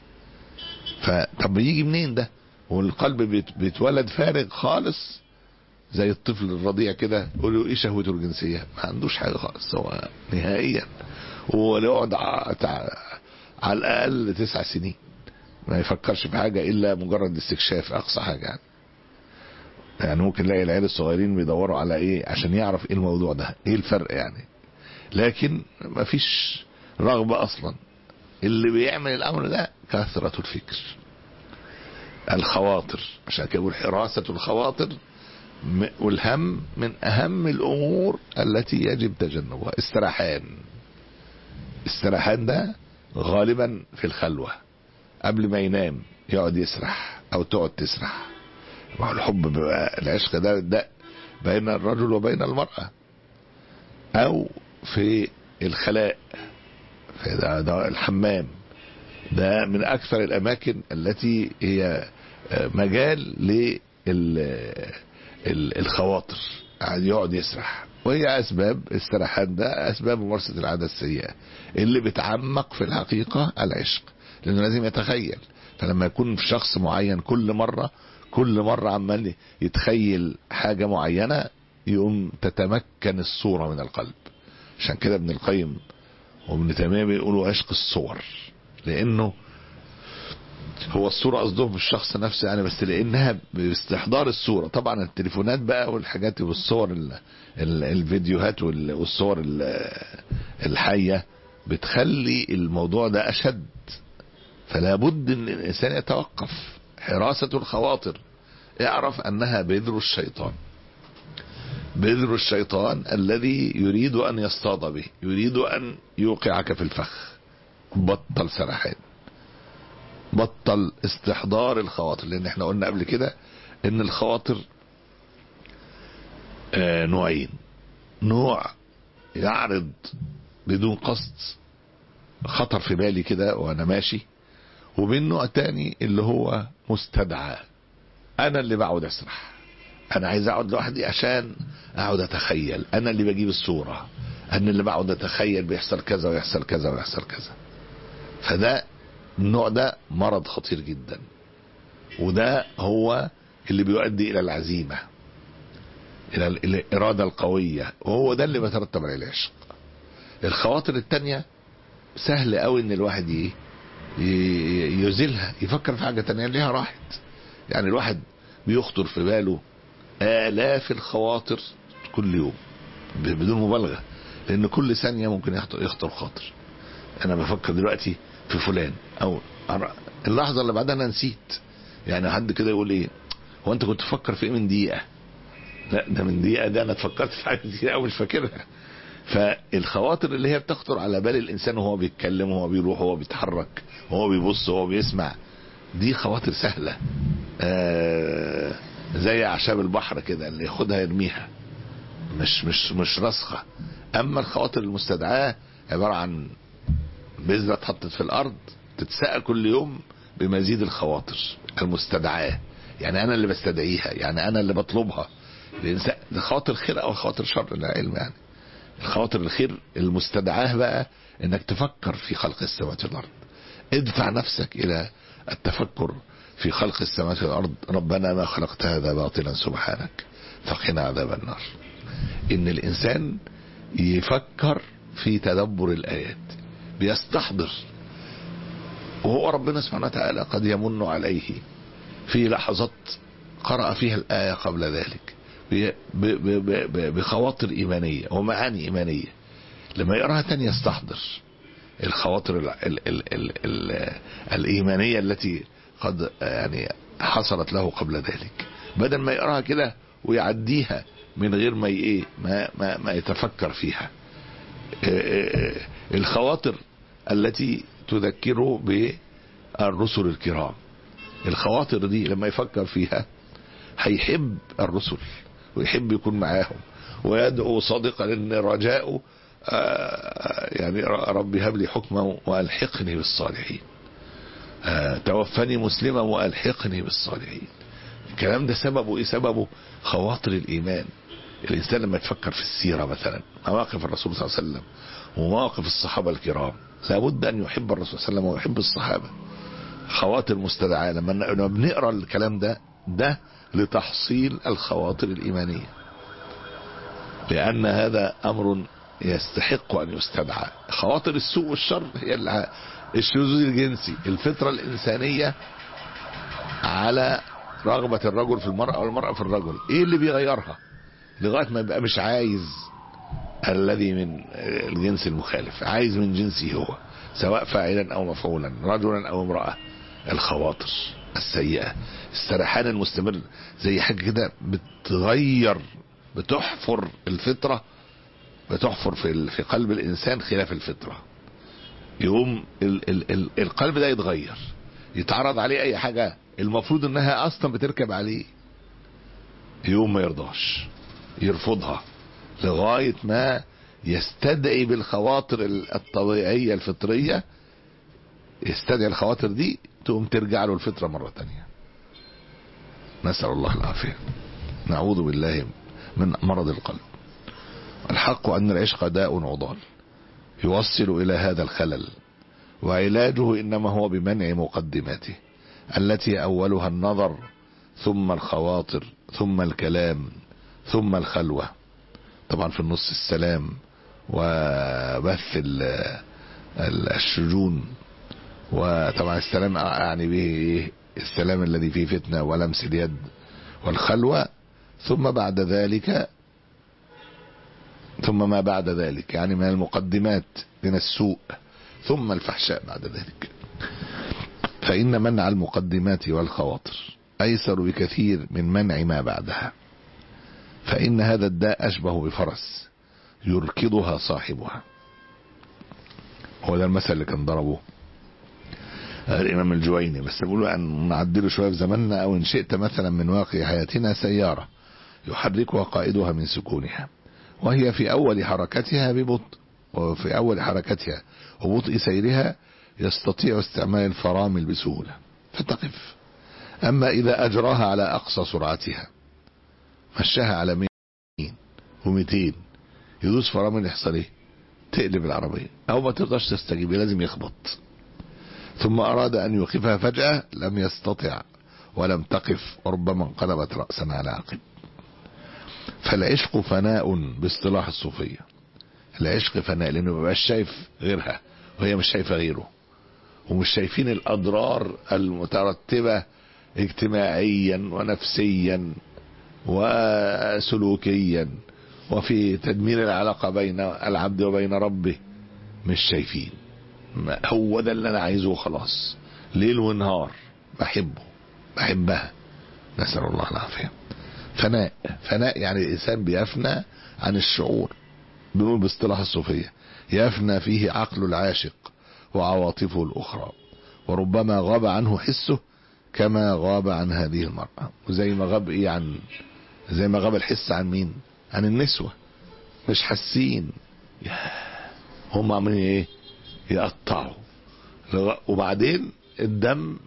فطب يجي منين ده؟ والقلب بيتولد فارغ خالص زي الطفل الرضيع كده. يقول له ايه شهوته الجنسيه؟ ما عندوش حاجه خالص هو نهائيا. ولو يقعد على الاقل تسع سنين ما يفكرش في حاجه الا مجرد استكشاف اقصى حاجه يعني. يعني ممكن نلاقي العيال الصغيرين بيدوروا على ايه عشان يعرف ايه الموضوع ده، ايه الفرق يعني. لكن ما فيش رغبه اصلا. اللي بيعمل الامر ده كثره الفكر، الخواطر. عشان كده بقول حراسه الخواطر والهم من اهم الامور التي يجب تجنبها. استراحان. استراحان ده غالبا في الخلوة قبل ما ينام يقعد يسرح او تقعد تسرح. ما هو الحب بقى العشق ده ده بين الرجل وبين المرأة، او في الخلاء في ده, ده الحمام. ده من اكثر الاماكن التي هي مجال لل الخواطر. قاعد يقعد يسرح، وهي اسباب السرحان ده اسباب ممارسه العاده السيئه اللي بتعمق في الحقيقه العشق، لانه لازم يتخيل. فلما يكون في شخص معين كل مره كل مره عمال يتخيل حاجه معينه يقوم تتمكن الصوره من القلب. عشان كده ابن القيم وابن تيميه بيقولوا عشق الصور، لانه هو الصورة قصدهم بالشخص نفسه يعني، بس لانها باستحضار الصورة. طبعا التليفونات بقى والحاجات والصور ال ال الفيديوهات والصور الحية بتخلي الموضوع ده اشد. فلا بد ان الانسان يتوقف. حراسة الخواطر اعرف انها بذر الشيطان، بذر الشيطان الذي يريد ان يصطاد به، يريد ان يوقعك في الفخ. بطل سرحان، بطل استحضار الخواطر. لان احنا قلنا قبل كده ان الخواطر آه نوعين. نوع يعرض بدون قصد، خطر في بالي كده وانا ماشي، وبين نوع تاني اللي هو مستدعى. انا اللي بقعد اسرح، انا عايز اقعد لوحدي عشان اقعد اتخيل، انا اللي بجيب الصورة، ان اللي بقعد اتخيل بيحصل كذا ويحصل كذا ويحصل كذا. فده النوع ده مرض خطير جدا، وده هو اللي بيؤدي الى العزيمة، الى الارادة القوية، وهو ده اللي بيترتب عليه العشق. الخواطر التانية سهل قوي ان الواحد ي... يزيلها، يفكر في حاجة تانية ليها راحت. يعني الواحد بيخطر في باله آلاف الخواطر كل يوم بدون مبالغة، لأن كل ثانية ممكن يخطر, يخطر خاطر. أنا بفكر دلوقتي في فلان، أو اللحظة اللي بعدها أنا نسيت. يعني حد كده يقول إيه، هو أنت كنت تفكر في إيه من دقيقة؟ لا ده من دقيقة، ده أنا اتفكرت في حاجة كتير أوي مش فاكرها. فالخواطر اللي هي بتخطر على بال الإنسان وهو بيتكلم وهو بيروح وهو بيتحرك وهو بيبص وهو بيسمع، دي خواطر سهلة، آه زي أعشاب البحر كده، اللي ياخدها يرميها، مش مش مش راسخة. أما الخواطر المستدعاة عبارة عن بذرة اتحطت في الأرض تتسقى كل يوم بمزيد الخواطر المستدعاة. يعني أنا اللي بستدعيها، يعني أنا اللي بطلبها. الإنسان خواطر خير أو خواطر شر، لا علم. يعني الخواطر الخير المستدعاه بقى إنك تفكر في خلق السماوات والأرض. ادفع نفسك إلى التفكر في خلق السماوات والأرض. ربنا ما خلقت هذا باطلا سبحانك فقنا عذاب النار. إن الإنسان يفكر في تدبر الآيات، بيستحضر، وهو ربنا سبحانه وتعالى قد يمن عليه في لحظات قرأ فيها الآية قبل ذلك بخواطر إيمانية ومعاني إيمانية، لما يقرأها تاني يستحضر الخواطر ال ال ال ال ال الإيمانية التي قد يعني حصلت له قبل ذلك، بدل ما يقرأها كده ويعديها من غير ما ايه ما, ما, ما يتفكر فيها. الخواطر التي تذكره بالرسل الكرام، الخواطر دي لما يفكر فيها هيحب الرسل ويحب يكون معاهم، ويدعو صادقا ان رجاؤه يعني ربي هب لي حكما والحقني بالصالحين، توفني مسلما والحقني بالصالحين. الكلام ده سببه ايه؟ سببه خواطر الايمان. الانسان لما يتفكر في السيرة مثلا، مواقف الرسول صلى الله عليه وسلم ومواقف الصحابة الكرام، لابد ان يحب الرسول صلى الله عليه وسلم ويحب الصحابة. خواطر مستدعاة. لما بنقرأ الكلام ده ده لتحصيل الخواطر الإيمانية، لأن هذا أمر يستحق أن يستدعى. خواطر السوء والشر هي الشذوذ الجنسي، الفطرة الإنسانية على رغبة الرجل في المرأة والمرأة في الرجل. إيه اللي بيغيرها لغاية ما يبقى مش عايز الذي من الجنس المخالف، عايز من جنسه هو، سواء فاعلا أو مفعولا، رجلا أو امرأة. الخواطر السيئة، السرحان المستمر، زي حاجة كده بتغير، بتحفر الفطرة، بتحفر في في قلب الإنسان خلاف الفطرة. يقوم ال ال ال القلب ده يتغير، يتعرض عليه أي حاجة المفروض إنها أصلا بتركب عليه، يقوم ما يرضاش، يرفضها، لغاية ما يستدعي بالخواطر الطبيعية الفطرية، يستدعي الخواطر دي تقوم ترجع له الفطرة مرة تانية. نسأل الله العافية، نعوذ بالله من مرض القلب. الحق أن العشق داء عضال يوصل إلى هذا الخلل، وعلاجه إنما هو بمنع مقدماته التي أولها النظر، ثم الخواطر، ثم الكلام، ثم الخلوة. طبعا في النص السلام وبث الشجون، وطبعا السلام يعني به السلام الذي فيه فتنة ولمس اليد، والخلوة، ثم بعد ذلك ثم ما بعد ذلك يعني من المقدمات من السوء، ثم الفحشاء بعد ذلك. فإن منع المقدمات والخواطر أيسر بكثير من منع ما بعدها، فإن هذا الداء أشبه بفرس يركضها صاحبها. هو ده المثل اللي كان ضربه الإمام الجويني، بس بيقولوا أن نعدله شوية في زماننا. أو إن شئت مثلا من واقع حياتنا سيارة يحركها قائدها من سكونها، وهي في أول حركتها ببطء، وفي أول حركتها وبطء سيرها يستطيع استعمال الفرامل بسهولة فتقف. أما إذا أجراها على أقصى سرعتها، مشاها على مئة ومئتين، يدوس فرامل يحصل إيه؟ تقلب العربية أو ما تقدرش تستجيب، لازم يخبط. ثم أراد أن يوقفها فجأة لم يستطع ولم تقف، وربما انقلبت رأسا على عقب. فالعشق فناء باصطلاح الصوفية. العشق فناء لأنه مبقاش شايف غيرها وهي مش شايفة غيره، ومش شايفين الأضرار المترتبة اجتماعيا ونفسيا وسلوكيا وفي تدمير العلاقة بين العبد وبين ربه. مش شايفين. هو ده اللي أنا عايزه خلاص، ليل ونهار بحبه بحبها، نسأل الله العافية. فناء فناء يعني الإنسان بيفنى عن الشعور. بنقول باصطلاح الصوفية يفنى فيه عقل العاشق وعواطفه الأخرى، وربما غاب عنه حسه كما غاب عن هذه المرأة. وزي ما غاب إيه عن زي ما غاب الحس عن مين؟ عن النسوة. مش حاسين، هم عاملين ايه؟ يقطعوا. وبعدين الدم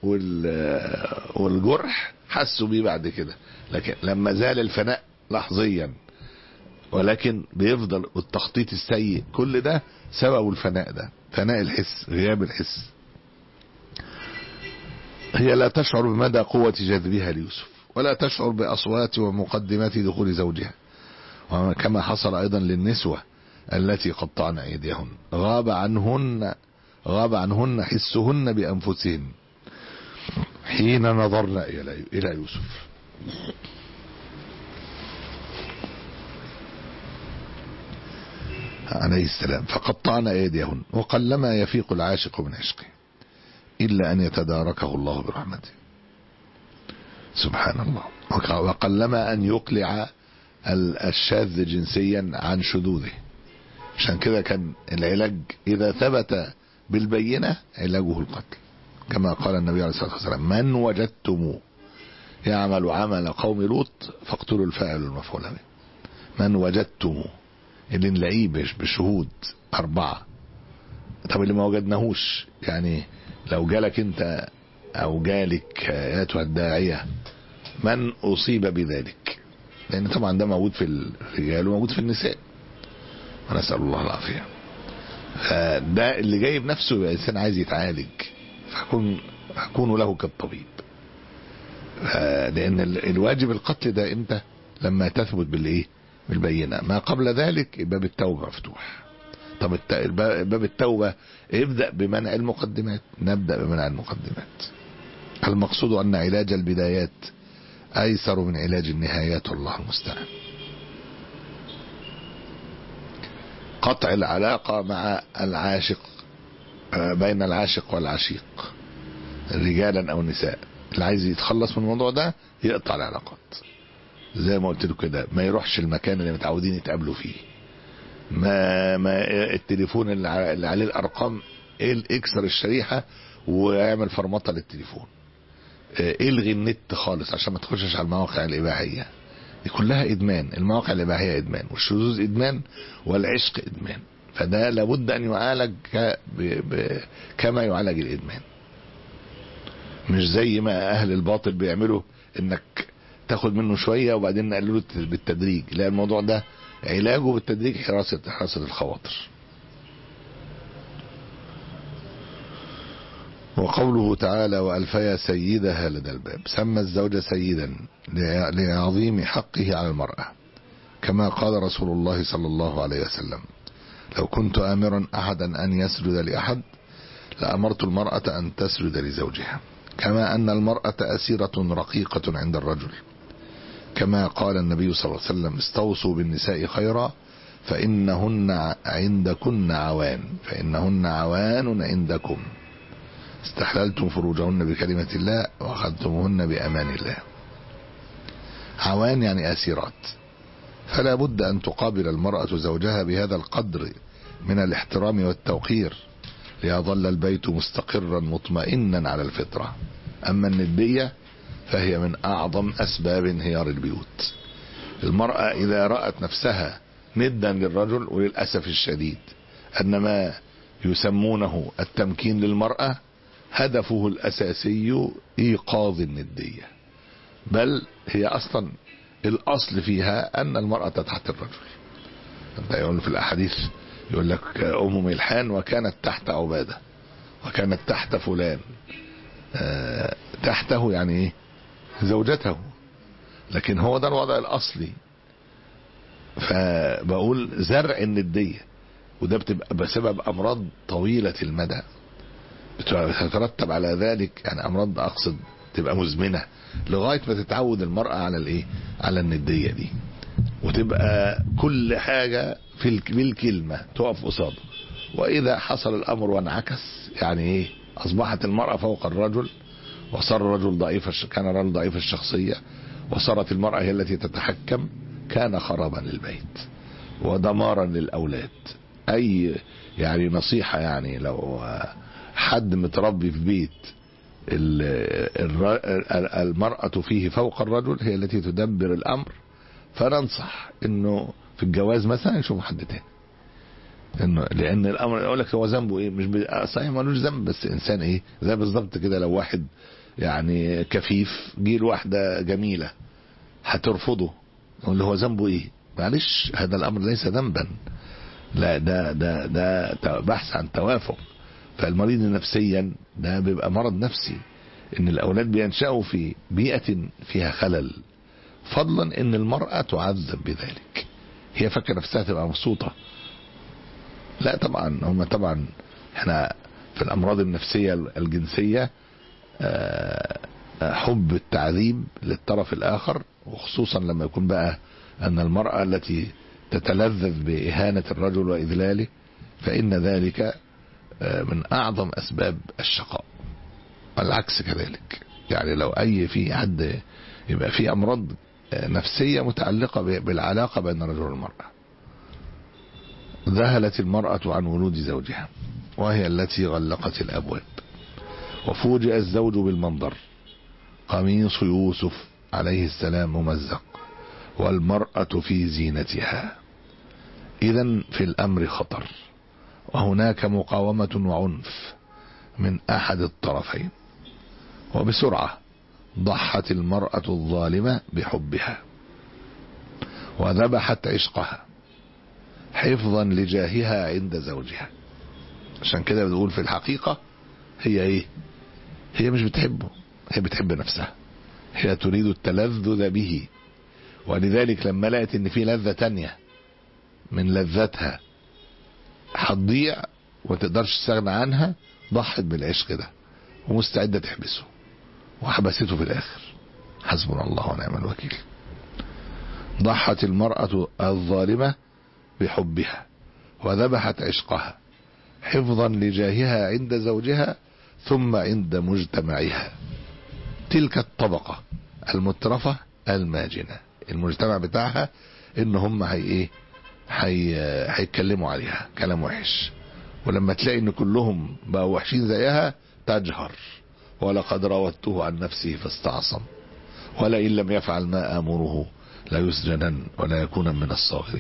والجرح حسوا بيه بعد كده، لكن لما زال الفناء لحظيا، ولكن بيفضل التخطيط السيء. كل ده سبب الفناء ده، فناء الحس، غياب الحس. هي لا تشعر بمدى قوة جذبها ليوسف، ولا تشعر بأصوات ومقدمات دخول زوجها، كما حصل أيضا للنسوة التي قطعن أيديهن. غاب عنهن غاب عنهن حسهن بأنفسهن حين نظرن إلى يوسف. عليه السلام. فقطعن أيديهن، وقلما يفيق العاشق من عشقه إلا أن يتداركه الله برحمته سبحان الله. وقلما أن يقلع الشاذ جنسيا عن شذوذه. عشان كده كان العلاج إذا ثبت بالبينة علاجه القتل، كما قال النبي عليه الصلاة والسلام: من وجدتم يعمل عمل قوم لوط فاقتلوا الفاعل المفعول به. من وجدتم اللي نلاقيه بشهود أربعة. طب اللي ما وجدناهوش، يعني لو جالك انت او جالك ايتها الداعية من اصيب بذلك، لان طبعا ده موجود في الرجال وموجود في النساء، ونسأل الله العافية. فده اللي جاي بنفسه يبقى انسان عايز يتعالج، فكون فكونوا له كالطبيب. لان الواجب القتل ده امتى؟ لما تثبت بالايه؟ بالبينة. ما قبل ذلك باب التوبة مفتوح. طب باب التوبة ابدأ بمنع المقدمات. نبدأ بمنع المقدمات. المقصود أن علاج البدايات أيسر من علاج النهايات، والله المستعان. قطع العلاقة مع العاشق، بين العاشق والعشيق، رجالا أو نساء. اللي عايز يتخلص من الموضوع ده يقطع العلاقات، زي ما قلت له كده. ما يروحش المكان اللي متعودين يتقابلوا فيه. ما ما التليفون اللي عليه الارقام اكسر الشريحه واعمل فرمطه للتليفون. الغي النت خالص عشان ما تخشش على المواقع الاباحيه. دي كلها ادمان. المواقع الاباحيه ادمان، والشذوذ ادمان، والعشق ادمان. فده لابد ان يعالج كما يعالج الادمان، مش زي ما اهل الباطل بيعملوا، انك تاخد منه شويه وبعدين نقلله بالتدريج. لا، الموضوع ده علاجه بالتدريج حراسة حراسة الخواطر. وقوله تعالى: وألفيا سيدها لدى الباب. سمى الزوج سيدا لعظيم حقه على المرأة، كما قال رسول الله صلى الله عليه وسلم: لو كنت آمرا أحدا أن يسجد لأحد لأمرت المرأة أن تسجد لزوجها. كما أن المرأة أسيرة رقيقة عند الرجل، كما قال النبي صلى الله عليه وسلم: استوصوا بالنساء خيرا فإنهن عندكن عوان فإنهن عوان عندكم استحللتم فروجهن بكلمة الله وأخذتموهن بأمان الله. عوان يعني أسيرات. فلا بد أن تقابل المرأة زوجها بهذا القدر من الاحترام والتوقير ليظل البيت مستقرا مطمئنا على الفطرة. أما الندية فهي من أعظم أسباب انهيار البيوت. المرأة إذا رأت نفسها ندا للرجل، وللأسف الشديد أن ما يسمونه التمكين للمرأة هدفه الأساسي إيقاظ الندية، بل هي أصلا الأصل فيها أن المرأة تحت الرجل. أنت يقول في الأحاديث يقول لك أم ملحان وكانت تحت عبادة وكانت تحت فلان، آه تحته يعني ايه؟ زوجته، لكن هو ده الوضع الأصلي. فبقول زرع الندية، وده بتبقى بسبب أمراض طويلة المدى بتترتب على ذلك، يعني أمراض أقصد تبقى مزمنة لغاية ما تتعود المرأة على الايه؟ على الندية دي، وتبقى كل حاجة في بالكلمة تقف قصاده. وإذا حصل الأمر وانعكس، يعني ايه؟ أصبحت المرأة فوق الرجل، وصار الرجل ضعيف، كان الرجل ضعيف الشخصية، وصارت المرأة هي التي تتحكم، كان خرابا للبيت ودمارا للأولاد. أي يعني نصيحة، يعني لو حد متربي في بيت المرأة فيه فوق الرجل هي التي تدبر الأمر، فننصح انه في الجواز مثلا يشوفوا حد تاني، انه لان الامر يقول لك هو ذنبه ايه؟ مش صحيح مالوش ذنب، بس انسان ايه؟ زي بالظبط كده لو واحد يعني كفيف جيل واحده جميله هترفضه، يقول له هو ذنبه ايه؟ معلش، هذا الامر ليس ذنبا، لا ده ده ده بحث عن توافق. فالمريض نفسيا ده بيبقى مرض نفسي، ان الاولاد بينشأوا في بيئه فيها خلل، فضلا ان المرأة تعذب بذلك، هي فاكره نفسها تبقى مبسوطة. لا طبعا، هم طبعا احنا في الامراض النفسية الجنسية حب التعذيب للطرف الاخر، وخصوصا لما يكون بقى ان المرأة التي تتلذذ باهانة الرجل واذلاله، فان ذلك من اعظم اسباب الشقاء. والعكس كذلك، يعني لو اي في حد يبقى في امراض نفسية متعلقة بالعلاقة بين الرجل والمرأة. ذهلت المرأة عن ولود زوجها وهي التي غلقت الأبواب، وفوجئ الزوج بالمنظر، قميص يوسف عليه السلام ممزق والمرأة في زينتها. إذن في الأمر خطر، وهناك مقاومة وعنف من أحد الطرفين. وبسرعة ضحت المرأة الظالمة بحبها وذبحت عشقها حفظا لجاهها عند زوجها. عشان كده بنقول في الحقيقة هي ايه؟ هي مش بتحبه، هي بتحب نفسها، هي تريد التلذذ به. ولذلك لما لقت ان في لذة تانية من لذتها هتضيع وتقدرش تستغنى عنها، ضحت بالعشق ده ومستعدة تحبسه، وحبسته في الاخر. حسبنا الله ونعم الوكيل. ضحت المرأة الظالمة بحبها وذبحت عشقها حفظا لجاهها عند زوجها ثم عند مجتمعها. تلك الطبقة المترفة الماجنة، المجتمع بتاعها ان هم هي ايه؟ هي هيتكلموا عليها كلام وحش، ولما تلاقي ان كلهم بقوا وحشين زيها تجهر، ولقد راودته عن نفسه فاستعصم ولئن لم يفعل ما آمره لا يسجنن ولا يكون من الصاغرين.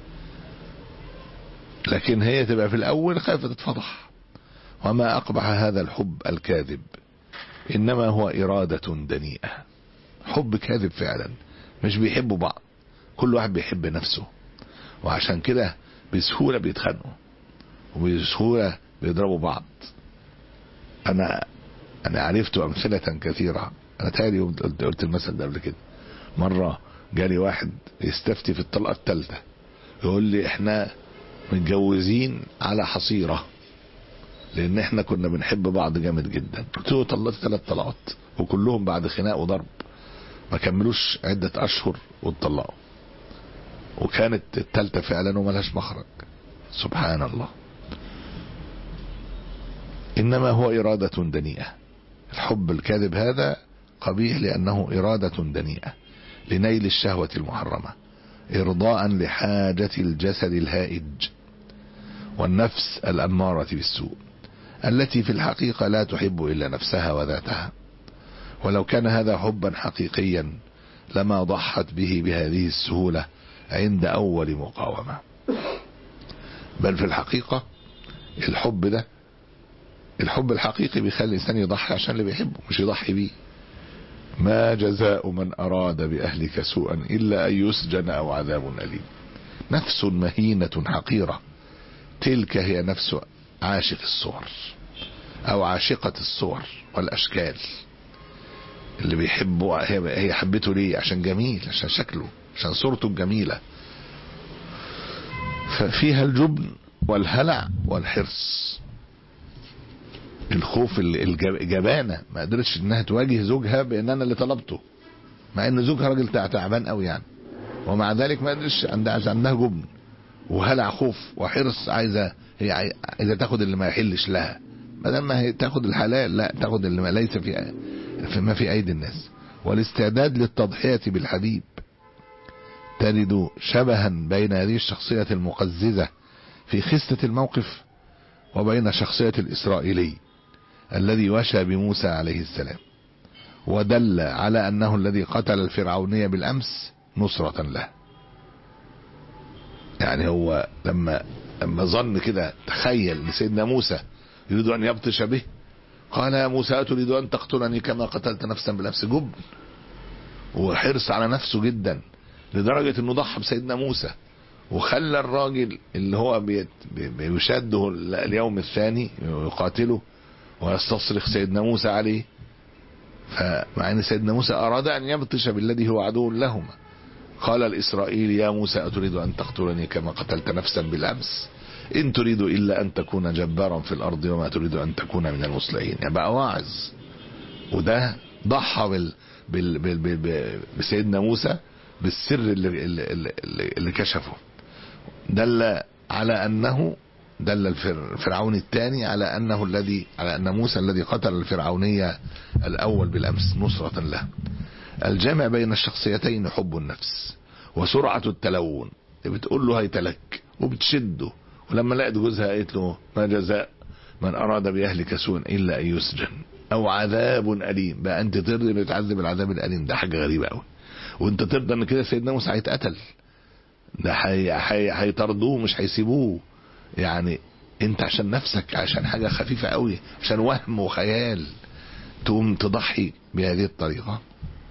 لكن هي تبقى في الأول خايفة تتفضح. وما أقبح هذا الحب الكاذب، إنما هو إرادة دنيئة، حب كاذب فعلا، مش بيحبوا بعض، كل واحد بيحب نفسه، وعشان كده بسهولة بيتخانقوا وبسهولة بيضربوا بعض. أنا أنا عرفت أمثلة كثيرة. أنا تالي قلت, قلت المثل ده قبل كده. مرة جالي واحد يستفتي في الطلقة الثالثة، يقول لي إحنا متجوزين على حصيرة لأن إحنا كنا بنحب بعض جامد جدا. قلت له طلقت ثلاث طلقات وكلهم بعد خناق وضرب، ما كملوش عدة أشهر واتطلقوا، وكانت الثالثة فعلا وملهاش مخرج. سبحان الله. إنما هو إرادة دنيئة. الحب الكاذب هذا قبيح لأنه إرادة دنيئة لنيل الشهوة المحرمة، إرضاء لحاجة الجسد الهائج والنفس الأمارة بالسوء التي في الحقيقة لا تحب إلا نفسها وذاتها. ولو كان هذا حبا حقيقيا لما ضحت به بهذه السهولة عند أول مقاومة. بل في الحقيقة الحب ده، الحب الحقيقي بيخلي الإنسان يضحي عشان اللي بيحبه، مش يضحي بيه. ما جزاء من أراد بأهلك سوءا إلا أن يسجن أو عذاب أليم. نفس مهينة حقيرة تلك هي نفس عاشق الصور او عاشقة الصور والاشكال، اللي بيحبه هي حبته ليه؟ عشان جميل، عشان شكله، عشان صورته الجميلة. ففيها الجبن والهلع والحرص، الخوف، الجبانة، ما قدرتش انها تواجه زوجها بان انا اللي طلبته، مع ان زوجها راجل تعبان قوي يعني، ومع ذلك ما قدرتش، عندها عندها جبن وهلع خوف وحرص، عايزه هي عايزه تاخد اللي ما يحلش لها، بدل ما هي تاخد الحلال لا تاخد اللي ما ليس في ما في ايدي الناس. والاستعداد للتضحية بالحبيب. تجد شبها بين هذه الشخصية المقززة في خسة الموقف وبين شخصية الإسرائيلي الذي وشى بموسى عليه السلام، ودل على أنه الذي قتل الفرعونية بالأمس نصرة له. يعني هو لما لما ظن كده، تخيل ان سيدنا موسى يريد ان يبطش به، قال يا موسى أتريد ان تقتلني كما قتلت نفسا بالأمس. جبن وحرص على نفسه جدا، لدرجة انه ضحى بسيدنا موسى وخلى الراجل اللي هو بيشاده اليوم الثاني يقاتله ويستصرخ سيدنا موسى عليه، فمع ان سيدنا موسى اراد ان يبطش بالذي هو عدو لهما. قال الإسرائيلي يا موسى أتريد أن تقتلني كما قتلت نفسا بالأمس، إن تريد إلا أن تكون جبارا في الأرض وما تريد أن تكون من المصلحين. يعني بقى واعظ، وده ضحى بال... بال... بال... بال... بسيدنا موسى بالسر اللي, اللي, اللي كشفه. دل على أنه دل الفرعون الثاني على أنه الذي على أن موسى الذي قتل الفرعونية الأول بالأمس نصرة له. الجمع بين الشخصيتين حب النفس وسرعة التلون، بتقول له هيتلك وبتشده، ولما لقت جوزها قالت له ما جزاء من أراد بأهلك سوءا إلا أن يسجن أو عذاب أليم. بقى أنت ترضي أن يتعذب العذاب الأليم؟ ده حاجة غريبة أوي. وأنت ترضى أن كده سيدنا موسى هيتقتل؟ ده هيطردوه مش هيسيبوه. يعني أنت عشان نفسك، عشان حاجة خفيفة أوي، عشان وهم وخيال، تقوم تضحي بهذه الطريقة.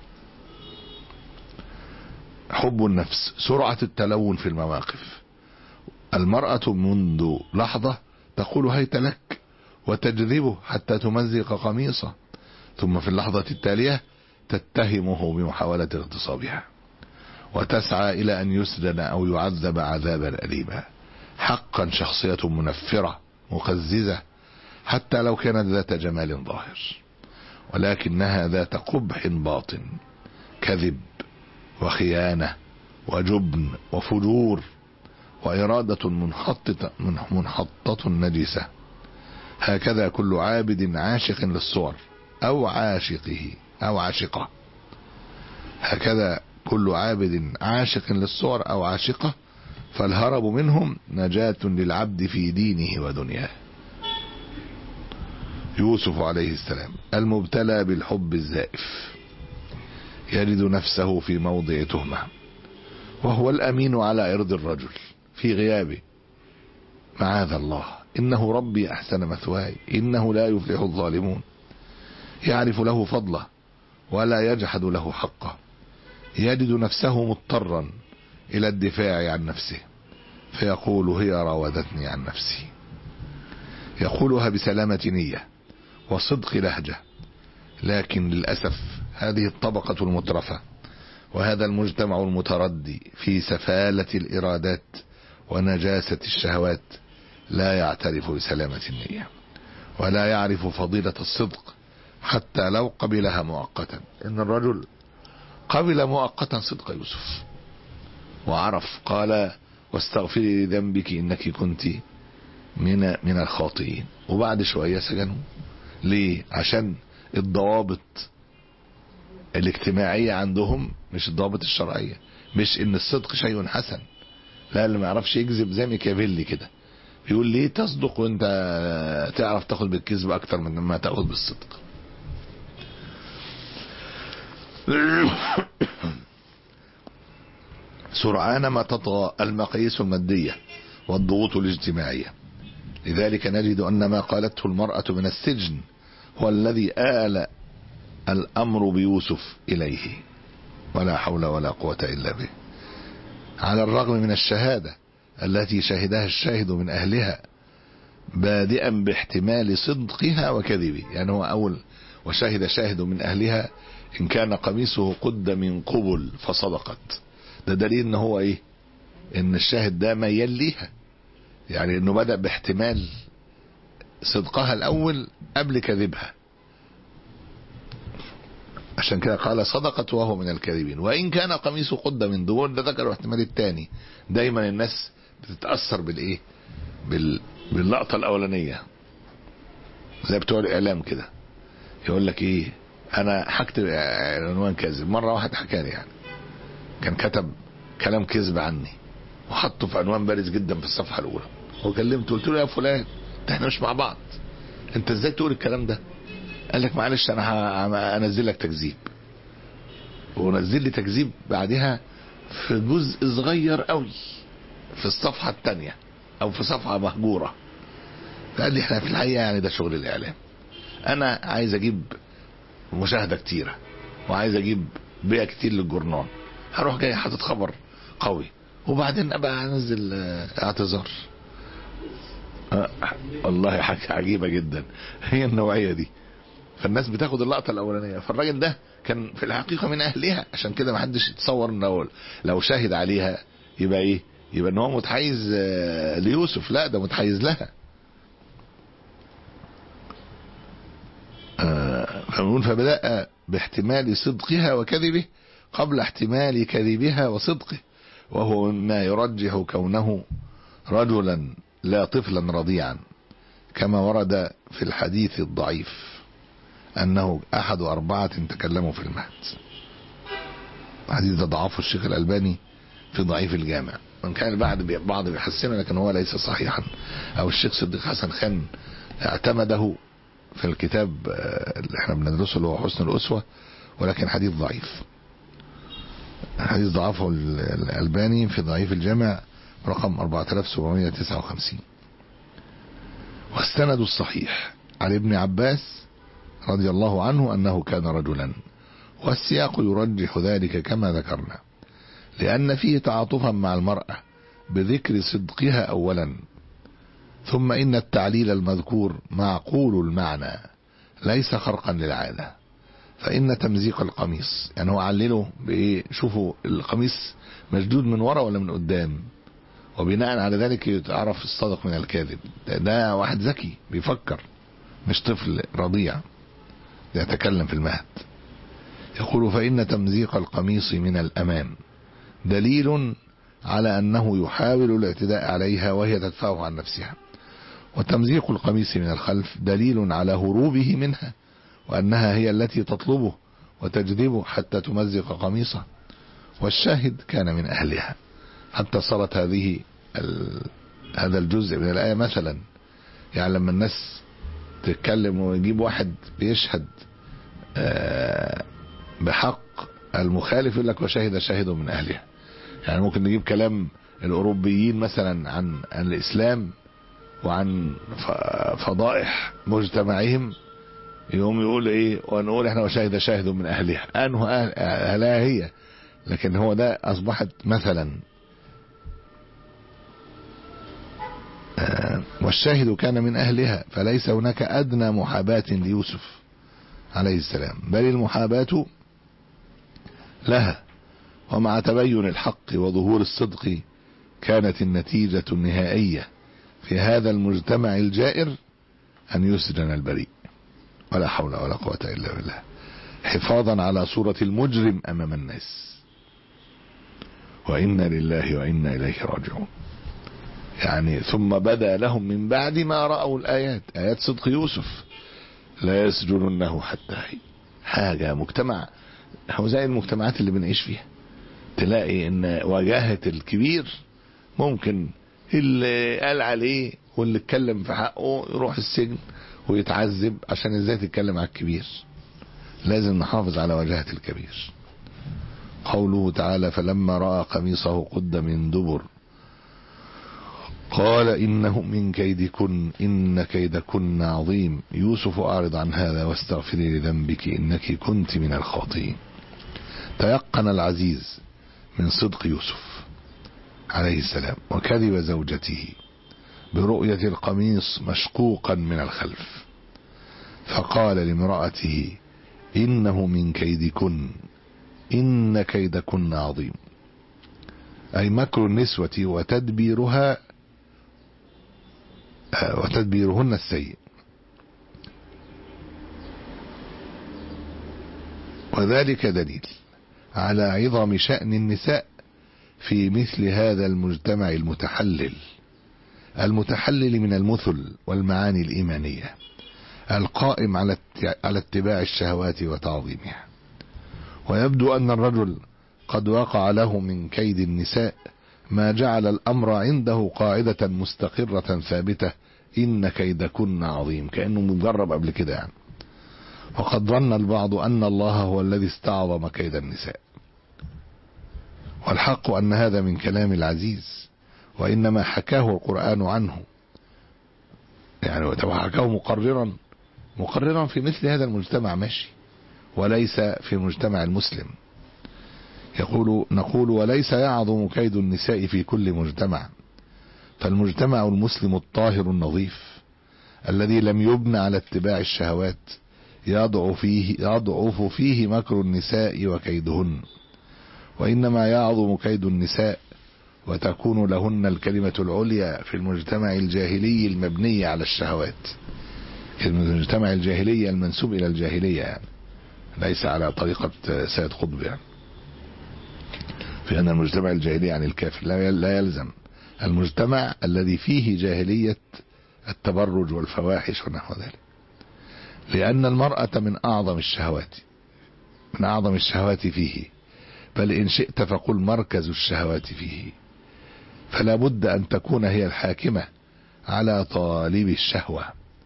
حب النفس، سرعة التلون في المواقف. المرأة منذ لحظة تقول هيت لك وتجذبه حتى تمزق قميصه، ثم في اللحظة التالية تتهمه بمحاولة اغتصابها وتسعى إلى أن يسجن أو يعذب عذابا أليما. حقا شخصية منفرة مقززة، حتى لو كانت ذات جمال ظاهر، ولكنها ذات قبح باطن، كذب وخيانة وجبن وفجور وإرادة منحطة منحطة نجسة. هكذا كل عابد عاشق للصور أو عاشقه أو عاشقه. هكذا كل عابد عاشق للصور أو عاشقه، فالهرب منهم نجاة للعبد في دينه ودنياه. يوسف عليه السلام المبتلى بالحب الزائف يجد نفسه في موضع تهمة، وهو الأمين على عرض الرجل في غيابه. معاذ الله، إنه ربي أحسن مثواي إنه لا يفلح الظالمون. يعرف له فضله ولا يجحد له حقه. يجد نفسه مضطرا إلى الدفاع عن نفسه، فيقول هي راودتني عن نفسي. يقولها بسلامة نية وصدق لهجة، لكن للأسف هذه الطبقة المترفة وهذا المجتمع المتردي في سفالة الإرادات ونجاسة الشهوات لا يعترف بسلامة النية ولا يعرف فضيلة الصدق، حتى لو قبلها مؤقتا. إن الرجل قبل مؤقتا صدق يوسف وعرف، قال واستغفري لذنبك إنك كنت من من الخاطئين، وبعد شوية سجنوا. ليه؟ عشان الضوابط الاجتماعية عندهم مش الضوابط الشرعية، مش ان الصدق شيء حسن. لا، اللي ما يعرفش يكذب زي ميكافيلي كده بيقول ليه تصدق وانت تعرف تاخد بالكذب اكتر من ما تاخد بالصدق. سرعان ما تطغى المقاييس المادية والضغوط الاجتماعية. لذلك نجد أن ما قالته المرأة من السجن هو الذي آل الأمر بيوسف إليه، ولا حول ولا قوة إلا به. على الرغم من الشهادة التي شهدها الشاهد من أهلها بادئا باحتمال صدقها وكذبه. يعني هو أول وشهد شاهد من أهلها إن كان قميصه قد من قبل فصدقت، ده دليل إن هو إيه، إن الشاهد ده ميال ليها، يعني إنه بدأ باحتمال صدقها الأول قبل كذبها، عشان كده قال صدقت وهو من الكاذبين. وإن كان قميصه قد من دبر، ده ذكر الاحتمال الثاني. دايما الناس بتتأثر بالإيه، بال... باللقطة الأولانية، زي بتوع الإعلام كده، يقول لك إيه، أنا هكتب عنوان كاذب. مرة واحد حكى لي يعني كان كتب كلام كذب عني وحطه في عنوان بارز جدا في الصفحة الأولى، وكلمته قلت له يا فلان ده احنا مش مع بعض، انت ازاي تقول الكلام ده؟ قال لك معلش انا هنزل لك تكذيب، ونزل لي تكذيب بعدها في جزء صغير قوي في الصفحة الثانية او في صفحة مهجورة. فقال لي احنا في الحقيقة يعني ده شغل الاعلام، انا عايز اجيب مشاهدة كتيرة وعايز اجيب بيع كتير للجورنال، هروح جاي حاطط خبر قوي وبعدين ابقى انزل اعتذار. أه والله حاجة عجيبة جدا هي النوعية دي. فالناس بتاخد اللقطة الاولانية، فالراجل ده كان في الحقيقة من اهلها، عشان كده ما حدش يتصور انه لو شاهد عليها يبقى ايه، يبقى ان هو متحيز ليوسف، لا ده متحيز لها. أه فنقول فبدأ باحتمال صدقها وكذبه قبل احتمال كذبها وصدقه، وهو مما يرجح كونه رجلا لا طفلا رضيعا، كما ورد في الحديث الضعيف أنه أحد أربعة تكلموا في المهد. الحديث ده ضعفه الشيخ الألباني في ضعيف الجامع، وإن كان بعض بعض بيحسنه لكن هو ليس صحيحا، أو الشيخ صديق حسن خان اعتمده في الكتاب اللي احنا بندرسه اللي هو حسن الأسوة، ولكن حديث ضعيف. الحديث ضعفه الألباني في ضعيف الجامع رقم أربعة آلاف وسبعمائة وتسعة وخمسين. والسند الصحيح عن ابن عباس رضي الله عنه أنه كان رجلا، والسياق يرجح ذلك كما ذكرنا، لأن فيه تعاطفا مع المرأة بذكر صدقها أولا، ثم إن التعليل المذكور معقول المعنى ليس خرقا للعادة، فإن تمزيق القميص يعني هو علله بإيه، شوفوا القميص مشدود من ورا ولا من قدام، وبناء على ذلك يتعرف الصادق من الكاذب. ده, ده واحد ذكي بيفكر، مش طفل رضيع يتكلم في المهد. يقول فإن تمزيق القميص من الأمام دليل على أنه يحاول الاعتداء عليها وهي تدفعه عن نفسها، وتمزيق القميص من الخلف دليل على هروبه منها وأنها هي التي تطلبه وتجذبه حتى تمزق قميصه، والشاهد كان من أهلها، حتى صارت هذه هذا الجزء من الآية مثلا. يعني لما الناس تتكلم ويجيب واحد بيشهد بحق المخالف يقول لك وشهد شاهد من أهلها. يعني ممكن نجيب كلام الأوروبيين مثلا عن الإسلام وعن فضائح مجتمعهم، يوم يقول ايه ونقول احنا وشاهد شاهد من أهلها، أنه أهل أهلها هي، لكن هو ده أصبحت مثلا. والشاهد كان من أهلها، فليس هناك أدنى محاباة ليوسف عليه السلام، بل المحاباة لها. ومع تبين الحق وظهور الصدق كانت النتيجة النهائية في هذا المجتمع الجائر أن يسجن البريء، ولا حول ولا قوة إلا بالله، حفاظا على صورة المجرم أمام الناس. وإنا لله وإنا إليه راجعون. يعني ثم بدا لهم من بعد ما رأوا الآيات، آيات صدق يوسف، لا يسجننه حتى حين. حاجة مجتمع هو زي المجتمعات اللي بنعيش فيها، تلاقي ان وجاهة الكبير ممكن اللي قال عليه واللي اتكلم في حقه يروح السجن ويتعذب عشان ازاي تتكلم على الكبير. لازم نحافظ على وجاهة الكبير. قوله تعالى فلما رأى قميصه قد من دبر قال إنه من كيدكن إن كيدكن عظيم يوسف أعرض عن هذا واستغفري لذنبك إنك كنت من الخاطئين. تيقن العزيز من صدق يوسف عليه السلام وكذب زوجته برؤية القميص مشقوقا من الخلف، فقال لامرأته إنه من كيدكن إن كيدكن عظيم، أي مكر النسوة وتدبيرها وتدبيرهن السيء. وذلك دليل على عظم شأن النساء في مثل هذا المجتمع المتحلل المتحلل من المثل والمعاني الإيمانية القائم على على اتباع الشهوات وتعظيمها. ويبدو أن الرجل قد وقع له من كيد النساء ما جعل الأمر عنده قاعدة مستقرة ثابتة، إن كيدكن عظيم، كأنه مجرب قبل كده يعني. وقد ظن البعض أن الله هو الذي استعظم كيد النساء، والحق أن هذا من كلام العزيز، وإنما حكاه القرآن عنه يعني، وحكاه مقررا مقررا في مثل هذا المجتمع ماشي، وليس في مجتمع المسلم. يقول نقول وليس يعظم كيد النساء في كل مجتمع، فالمجتمع المسلم الطاهر النظيف الذي لم يبنى على اتباع الشهوات يضعف فيه, يضعف فيه مكر النساء وكيدهن، وإنما يعظم كيد النساء وتكون لهن الكلمة العليا في المجتمع الجاهلي المبني على الشهوات، المجتمع الجاهلي المنسوب إلى الجاهلية يعني، ليس على طريقة سيد قطب يعني، في أن المجتمع الجاهلي عن الكافر لا يلزم، المجتمع الذي فيه جاهلية التبرج والفواحش ونحو ذلك، لأن المرأة من أعظم الشهوات من أعظم الشهوات فيه، بل إن شئت فقل مركز الشهوات فيه، فلا بد أن تكون هي الحاكمة على طالب الشهوة،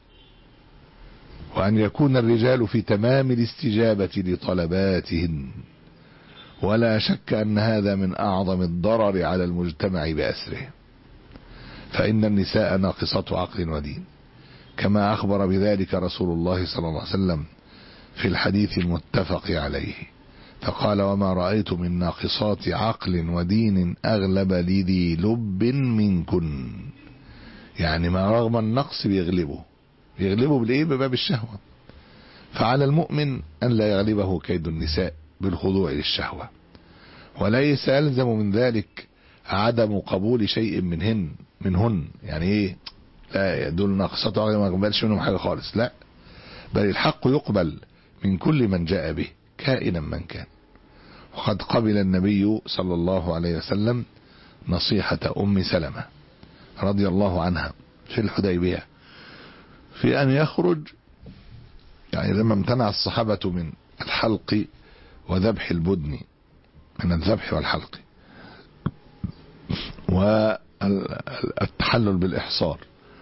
وأن يكون الرجال في تمام الاستجابة لطلباتهن، ولا شك أن هذا من أعظم الضرر على المجتمع بأسره، فإن النساء ناقصات عقل ودين، كما أخبر بذلك رسول الله صلى الله عليه وسلم في الحديث المتفق عليه، فقال وما رأيت من ناقصات عقل ودين أغلب لذي لب منكن، يعني ما رغم النقص بيغلبه بيغلبه بالإيه؟ بباب الشهوة. فعلى المؤمن أن لا يغلبه كيد النساء بالخضوع للشهوة، وليس يلزم من ذلك عدم قبول شيء منهن منهن يعني ايه؟ لا دول ناقصات عقل ما يقبلش منهم حاجة خالص، لا، بل الحق يقبل من كل من جاء به كائنا من كان. وقد قبل النبي صلى الله عليه وسلم نصيحة أم سلمة رضي الله عنها في الحديبية في أن يخرج، يعني لما امتنع الصحابة من الحلق وذبح البدن، من الذبح والحلق والتحلل بالإحصار،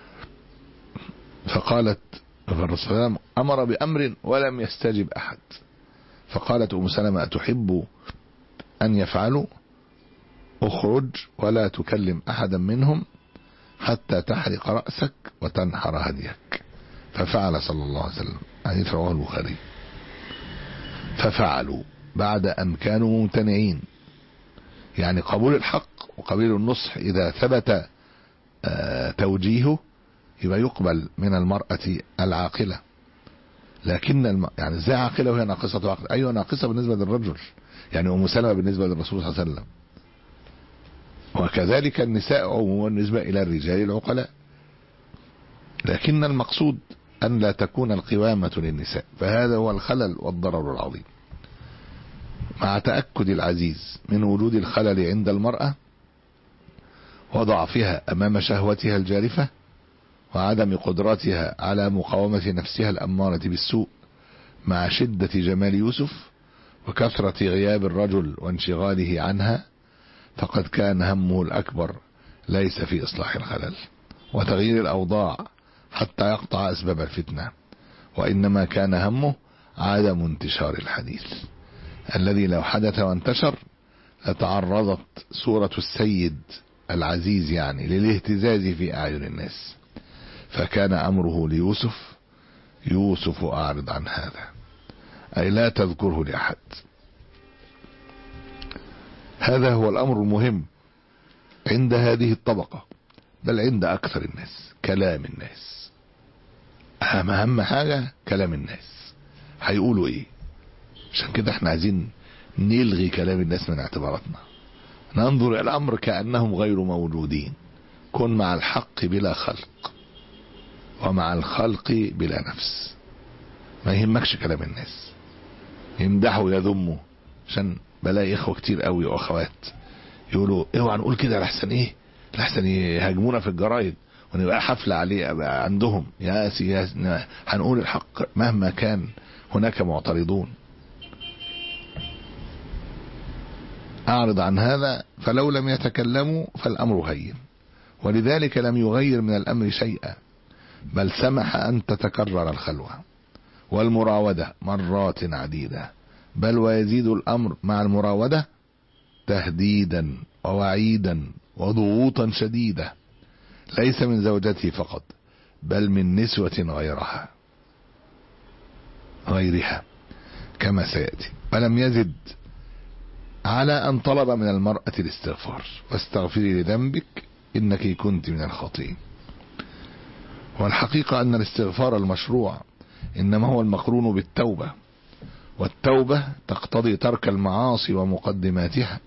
فقالت فالرسول أمر بأمر ولم يستجب أحد، فقالت أم سلمة أتحب أن يفعلوا؟ اخرج ولا تكلم أحدا منهم حتى تحرق رأسك وتنحر هديك، ففعل صلى الله عليه وسلم، حديث رواه البخاري. ففعلوا بعد أن كانوا ممتنعين، يعني قبول الحق وقبول النصح إذا ثبت توجيهه يبقى يقبل من المرأة العاقلة، لكن الم... يعني ازاي عاقلة وهي ناقصة عقل؟ ايوه ناقصة بالنسبة للرجل، يعني ام سلمة بالنسبة للرسول صلى الله عليه وسلم، وكذلك النساء عموما بالنسبة الى الرجال العقلاء، لكن المقصود ان لا تكون القوامة للنساء، فهذا هو الخلل والضرر العظيم. مع تأكد العزيز من وجود الخلل عند المرأة وضعفها امام شهوتها الجارفة وعدم قدرتها على مقاومة نفسها الأمارة بالسوء، مع شدة جمال يوسف وكثرة غياب الرجل وانشغاله عنها، فقد كان همه الأكبر ليس في إصلاح الخلل وتغيير الأوضاع حتى يقطع أسباب الفتنة، وإنما كان همه عدم انتشار الحديث الذي لو حدث وانتشر لتعرضت صورة السيد العزيز يعني للاهتزاز في أعين الناس، فكان أمره ليوسف يوسف أعرض عن هذا، أي لا تذكره لأحد. هذا هو الأمر المهم عند هذه الطبقة بل عند أكثر الناس كلام الناس. أهم أهم حاجة كلام الناس هيقولوا إيه. عشان كده احنا عايزين نلغي كلام الناس من اعتباراتنا، ننظر إلى الأمر كأنهم غير موجودين. كن مع الحق بلا خلق ومع الخلق بلا نفس. ما يهمكش كلام الناس، يمدحوا يذموا. عشان بلاقي إخوة كتير قوي وأخوات يقولوا اوعى نقول كده لحسن ايه، لحسن يهاجمونا في الجرايد ونبقى حفلة عليه أبقى عندهم. يا سياسي هنقول الحق مهما كان هناك معترضون. أعرض عن هذا، فلو لم يتكلموا فالأمر هين، ولذلك لم يغير من الأمر شيئا، بل سمح أن تتكرر الخلوة والمراودة مرات عديدة، بل ويزيد الأمر مع المراودة تهديدا ووعيدا وضغوطا شديدة، ليس من زوجته فقط بل من نسوة غيرها غيرها كما سيأتي. ولم يزد على أن طلب من المرأة الاستغفار، واستغفري لذنبك إنك كنت من الخاطئين. والحقيقة أن الاستغفار المشروع إنما هو المقرون بالتوبة، والتوبة تقتضي ترك المعاصي ومقدماتها.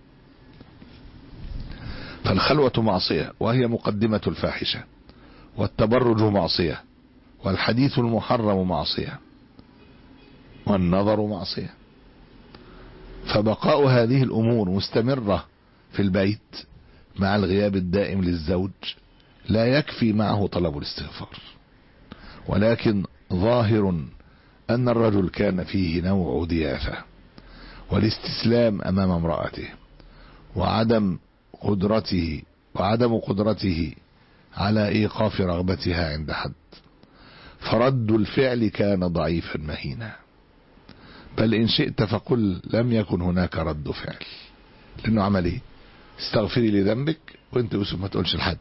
فالخلوة معصية وهي مقدمة الفاحشة، والتبرج معصية، والحديث المحرم معصية، والنظر معصية. فبقاء هذه الأمور مستمرة في البيت مع الغياب الدائم للزوج لا يكفي معه طلب الاستغفار، ولكن ظاهر أن الرجل كان فيه نوع ضيافة والاستسلام أمام امرأته، وعدم قدرته وعدم قدرته على إيقاف رغبتها عند حد، فرد الفعل كان ضعيفا مهينا. بل إن شئت فقل لم يكن هناك رد فعل، لأنه عمل إيه؟ استغفري لذنبك وانت يوسف ما تقولش لحد.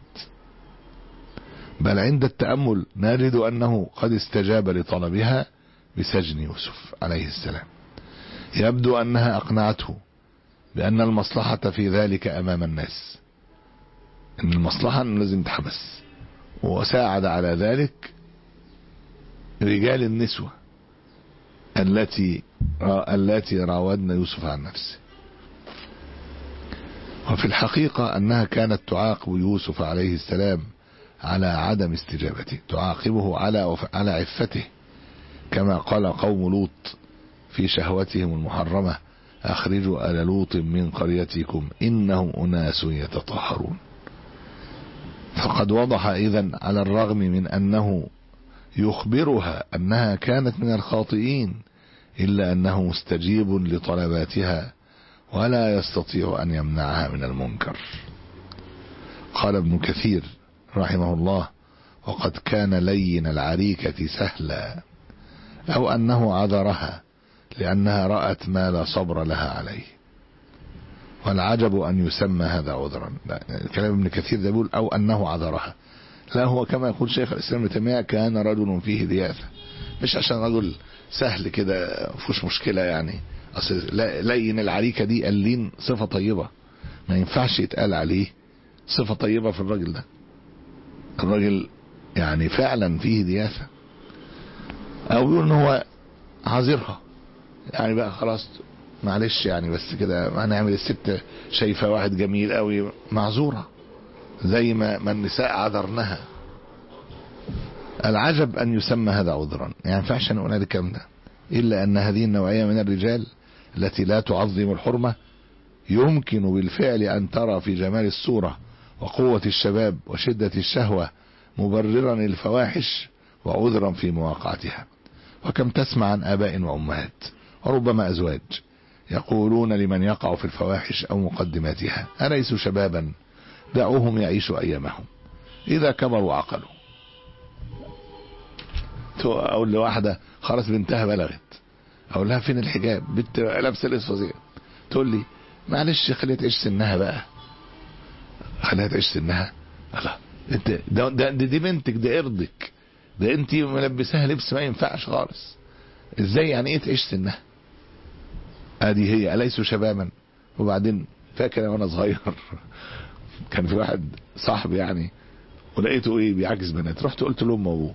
بل عند التأمل نجد أنه قد استجاب لطلبها بسجن يوسف عليه السلام. يبدو أنها أقنعته بأن المصلحة في ذلك أمام الناس، أن المصلحة أنه لازم تحبس، وساعد على ذلك رجال النسوة التي التي راودن يوسف عن نفسه. وفي الحقيقة أنها كانت تعاقب يوسف عليه السلام على عدم استجابته، تعاقبه على على عفته، كما قال قوم لوط في شهوتهم المحرمة: أخرجوا آل لوط من قريتكم إنهم أناس يتطهرون. فقد وضح إذن على الرغم من أنه يخبرها أنها كانت من الخاطئين إلا أنه مستجيب لطلباتها ولا يستطيع أن يمنعها من المنكر. قال ابن كثير رحمه الله: وقد كان لين العريكة سهلا، أو أنه عذرها لأنها رأت ما لا صبر لها عليه. والعجب أن يسمى هذا عذرا. كلام ابن كثير ده بيقول أو أنه عذرها، لا، هو كما يقول شيخ الإسلام ابن تيمية كان رجل فيه ضيافة، مش عشان رجل سهل كده مفيش مشكلة يعني. أصل لين العريكة دي اللين صفة طيبة، ما ينفعش يتقال عليه صفة طيبة في الراجل ده. الراجل يعني فعلا فيه ضيافة. أو بيقول إن هو عذرها يعني بقى خلاص معلش يعني، بس كده هنعمل الست شايفة واحد جميل قوي معذورة زي ما, ما النساء عذرنها. العجب أن يسمى هذا عذرا، يعني ينفعش نقول هذا الكلام ده، إلا أن هذه النوعية من الرجال التي لا تعظم الحرمة يمكن بالفعل أن ترى في جمال الصورة وقوة الشباب وشدة الشهوة مبررا الفواحش وعذرا في مواقعتها. وكم تسمع عن آباء وأمهات وربما أزواج يقولون لمن يقع في الفواحش أو مقدماتها: أليسوا شبابا؟ دعوهم يعيشوا أيامهم، إذا كبروا عقلوا. أقول لواحدة خلاص بنتها بلغت، أقول لها فين الحجاب؟ بنت لابسة الإسفازية، تقول لي معلش خليها تعيش سنها بقى، خليها تعيش سنها. الله، انت ده, ده دي بنتك، ده ارضك، ده انت ملبساها لبس ما ينفعش خالص. ازاي يعني ايه تعيش سنها؟ ادي هي أليسوا شبابا. وبعدين فاكر وانا صغير كان في واحد صاحبي يعني ولقيته ايه بيعكس بنات، رحت قلت لامه وابوه،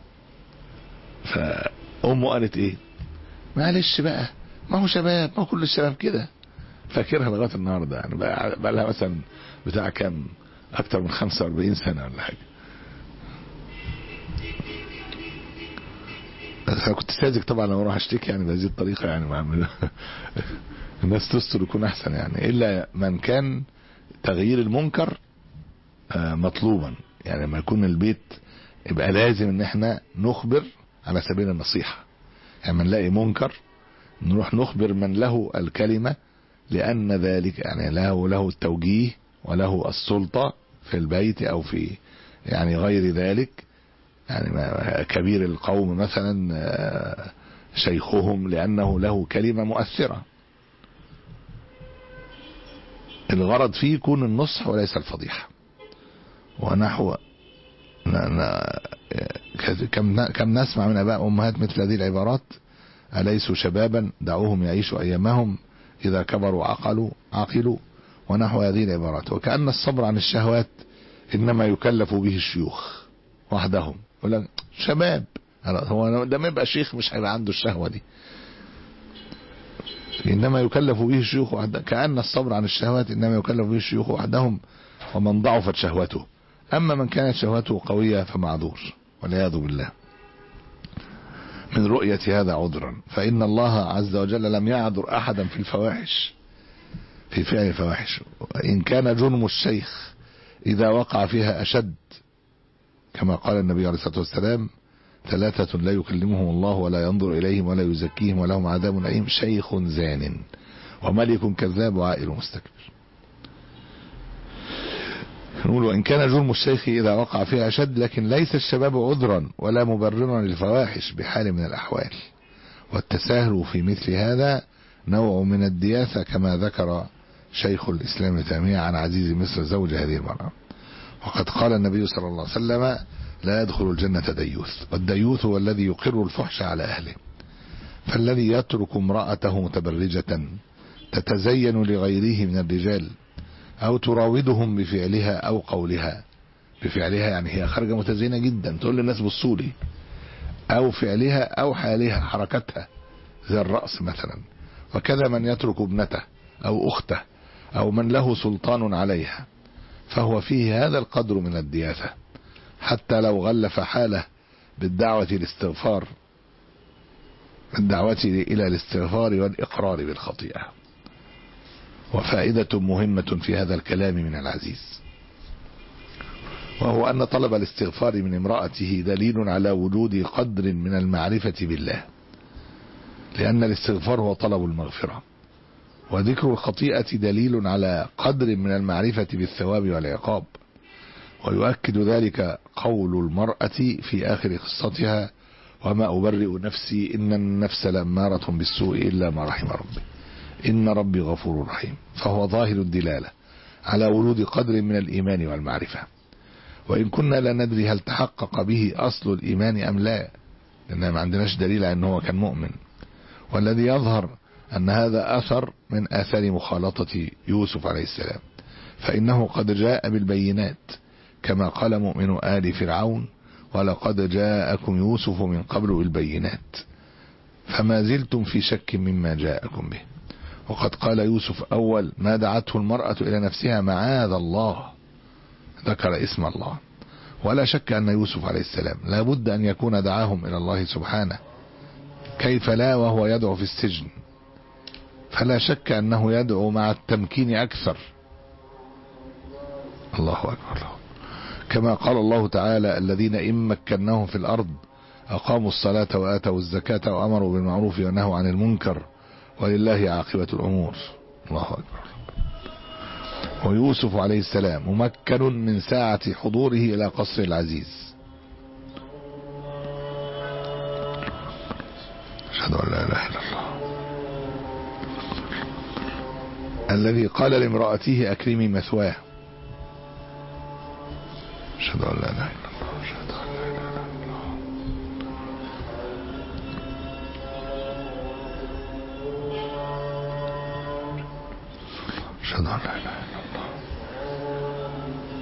فامه قالت ايه معلش بقى ما هو شباب، ما هو كل الشباب كده. فاكرها لغايه النهارده يعني، بقى, بقى لها مثلا بتاع كام اكتر من خمسة وأربعين سنه ولا حاجه. انا كنت ساذج طبعا لما اروح اشتكي يعني بهذه الطريقه يعني ما الناس تستر يكون احسن يعني، الا من كان تغيير المنكر مطلوبا يعني. لما يكون البيت يبقى لازم ان احنا نخبر على سبيل النصيحه، يعني من نلاقي منكر نروح نخبر من له الكلمه، لان ذلك يعني له له التوجيه وله السلطه في البيت او في يعني غير ذلك. يعني كبير القوم مثلا شيخهم لأنه له كلمة مؤثرة، الغرض فيه يكون النصح وليس الفضيحة. ونحو كم كم نسمع من آباء أمهات مثل هذه العبارات: أليسوا شبابا دعوهم يعيشوا أيامهم إذا كبروا عقلوا عقلوا، ونحو هذه العبارات. وكأن الصبر عن الشهوات إنما يكلف به الشيوخ وحدهم. يقول لك شباب، هو ده ما يبقى شيخ مش هيبقى عنده الشهوة دي، إنما يكلف به الشيوخ وحدهم. كأن الصبر عن الشهوات إنما يكلف به الشيوخ وحدهم ومن ضعفت شهوته، أما من كانت شهوته قوية فمعذور والعياذ بالله من رؤية هذا عذرا. فإن الله عز وجل لم يعذر أحدا في الفواحش في فعل الفواحش، وإن كان جرم الشيخ إذا وقع فيها أشد، كما قال النبي عليه الصلاة والسلام: ثلاثة لا يكلمهم الله ولا ينظر إليهم ولا يزكيهم ولهم عذاب أليم: شيخ زان وملك كذاب وعائل مستكبر. نقول وإن كان جرم الشيخ إذا وقع فيها أشد، لكن ليس الشباب عذرا ولا مبررا للفواحش بحال من الأحوال، والتساهل في مثل هذا نوع من الدياثة، كما ذكر شيخ الإسلام ابن تيمية عن عزيز مصر زوج هذه المرأة. وقد قال النبي صلى الله عليه وسلم: لا يدخل الجنة ديوث، والديوث هو الذي يقر الفحش على أهله. فالذي يترك امرأته متبرجة تتزين لغيره من الرجال أو تراودهم بفعلها أو قولها، بفعلها يعني هي خارجة متزينة جدا تقول للناس بصولي، أو فعلها أو حالها حركتها زي الرأس مثلا. وكذا من يترك ابنته أو أخته أو من له سلطان عليها، فهو فيه هذا القدر من الدياثة، حتى لو غلف حاله بالدعوة الاستغفار الدعوة إلى الاستغفار والإقرار بالخطيئة. وفائدة مهمة في هذا الكلام من العزيز، وهو أن طلب الاستغفار من امرأته دليل على وجود قدر من المعرفة بالله، لأن الاستغفار هو طلب المغفرة، وذكر الخطيئة دليل على قدر من المعرفة بالثواب والعقاب. ويؤكد ذلك قول المرأة في آخر قصتها: وما أبرئ نفسي إن النفس لأمارة بالسوء إلا ما رحم ربي إن ربي غفور رحيم. فهو ظاهر الدلالة على وجود قدر من الإيمان والمعرفة، وإن كنا لا ندري هل تحقق به أصل الإيمان أم لا، لأن ما عندناش دليل على أنه كان مؤمن. والذي يظهر أن هذا أثر من آثار مخالطة يوسف عليه السلام، فإنه قد جاء بالبينات كما قال مؤمن آل فرعون: ولقد جاءكم يوسف من قبل بالبينات فما زلتم في شك مما جاءكم به. وقد قال يوسف أول ما دعته المرأة إلى نفسها: معاذ الله، ذكر اسم الله. ولا شك أن يوسف عليه السلام لا بد أن يكون دعاهم إلى الله سبحانه، كيف لا وهو يدعو في السجن؟ فلا شك أنه يدعو مع التمكين أكثر. الله أكبر. كما قال الله تعالى: الذين إن مكناهم في الأرض أقاموا الصلاة وآتوا الزكاة وأمروا بالمعروف ونهوا عن المنكر ولله عاقبة الأمور. الله أكبر. ويوسف عليه السلام ممكن من ساعة حضوره إلى قصر العزيز. أشهد أن لا إله إلا الله. الذي قال لامرأته: أكرمي مثواه. أشهد أن لا إله إلا الله. أشهد أن لا إله إلا الله. أشهد أن لا إله إلا الله.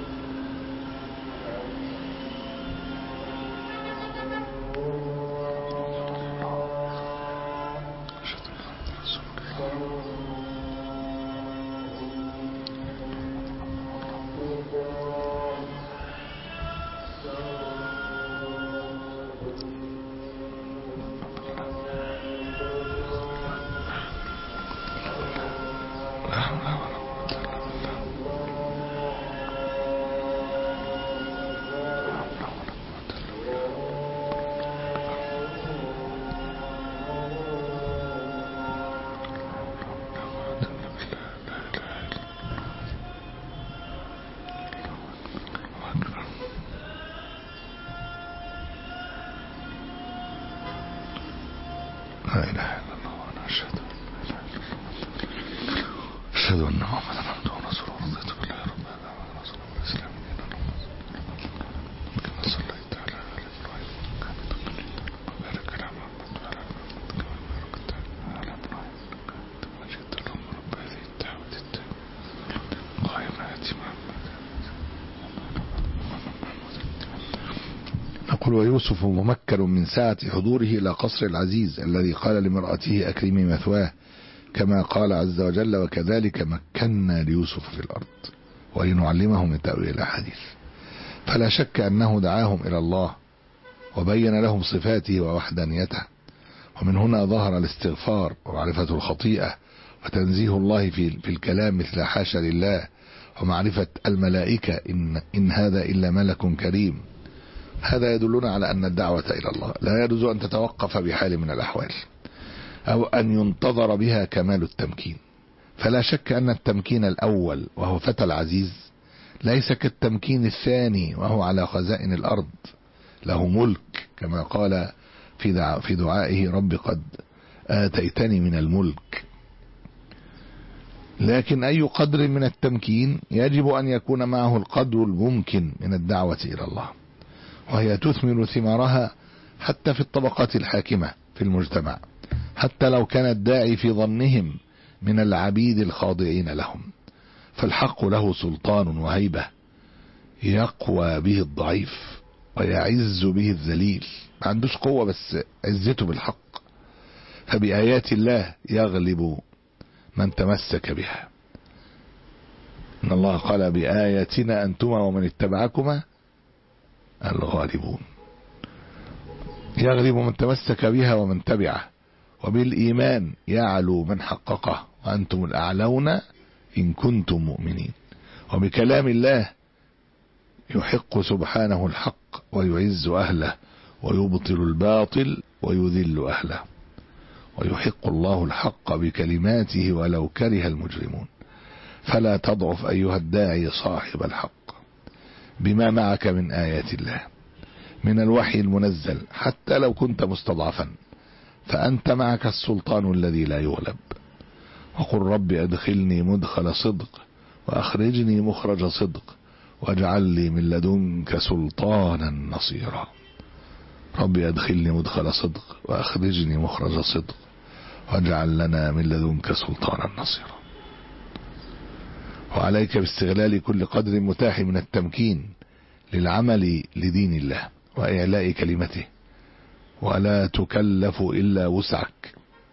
لا إله إلا الله وأنا أشهد أشهد أن محمدا عبده ورسوله رضيت بالله رب العالمين رسول الله الإسلام كما صليت على آل إبراهيم وبارك على محمد وعلى آل محمد كما باركت على إبراهيم وجدت لهم رب هذه الدعوة التامة قائمة آتي محمد. نقول ويوسف ممكن من ساعة حضوره إلى قصر العزيز الذي قال لمرأته أكرمي مثواه كما قال عز وجل وكذلك مكنا ليوسف في الأرض ولنعلمه من تأويل الأحاديث. فلا شك أنه دعاهم إلى الله وبين لهم صفاته ووحدانيته، ومن هنا ظهر الاستغفار ومعرفة الخطيئة وتنزيه الله في, في الكلام مثل حاشا لله، ومعرفة الملائكة إن, إن هذا إلا ملك كريم. هذا يدلنا على أن الدعوة إلى الله لا يجوز أن تتوقف بحال من الأحوال أو أن ينتظر بها كمال التمكين. فلا شك أن التمكين الأول وهو فتى العزيز ليس كالتمكين الثاني وهو على خزائن الأرض له ملك، كما قال في دعاء في دعائه رب قد آتيتني من الملك. لكن أي قدر من التمكين يجب أن يكون معه القدر الممكن من الدعوة إلى الله، وهي تثمر ثمارها حتى في الطبقات الحاكمة في المجتمع، حتى لو كان الداعي في ظنهم من العبيد الخاضعين لهم. فالحق له سلطان وهيبة يقوى به الضعيف ويعز به الذليل، ما عندوش قوة بس عزته بالحق. فبآيات الله يغلب من تمسك بها. إن الله قال بآياتنا أنتما ومن اتبعكما الغالبون. يغلب من تمسك بها ومن تبعه، وبالإيمان يعلو من حققه وأنتم الأعلون إن كنتم مؤمنين. وبكلام الله يحق سبحانه الحق ويعز أهله ويبطل الباطل ويذل أهله. ويحق الله الحق بكلماته ولو كره المجرمون. فلا تضعف أيها الداعي صاحب الحق بما معك من آيات الله من الوحي المنزل، حتى لو كنت مستضعفا فأنت معك السلطان الذي لا يغلب. وقل رب أدخلني مدخل صدق وأخرجني مخرج صدق واجعل لي من لدنك سلطانا نصيرا. رب أدخلني مدخل صدق وأخرجني مخرج صدق واجعل لنا من لدنك سلطانا نصيرا. وعليك باستغلال كل قدر متاح من التمكين للعمل لدين الله وإعلاء كلمته، ولا تكلف إلا وسعك.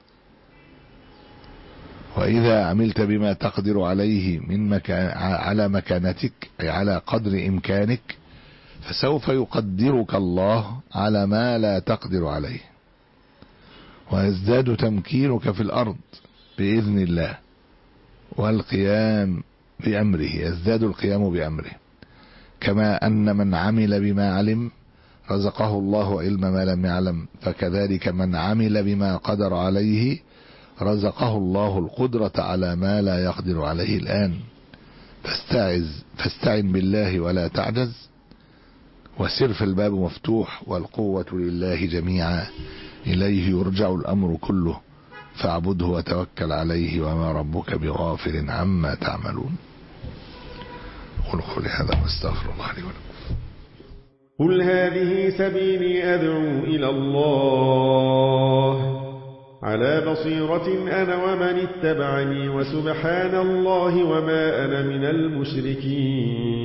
وإذا عملت بما تقدر عليه من مكان على مكانتك أي على قدر إمكانك، فسوف يقدرك الله على ما لا تقدر عليه، ويزداد تمكينك في الأرض بإذن الله والقيام بأمره، يزداد القيام بأمره. كما أن من عمل بما علم رزقه الله علم ما لم يعلم، فكذلك من عمل بما قدر عليه رزقه الله القدرة على ما لا يقدر عليه الآن. فاستعذ فاستعن بالله ولا تعجز، وسر في الباب مفتوح، والقوة لله جميعا، إليه يرجع الأمر كله، فاعبده وتوكل عليه وما ربك بغافل عما تعملون. قل قولي هذا واستغفر الله لي ولكم. قل هذه سبيلي أدعو إلى الله على بصيرة أنا ومن اتبعني، وسبحان الله وما أنا من المشركين.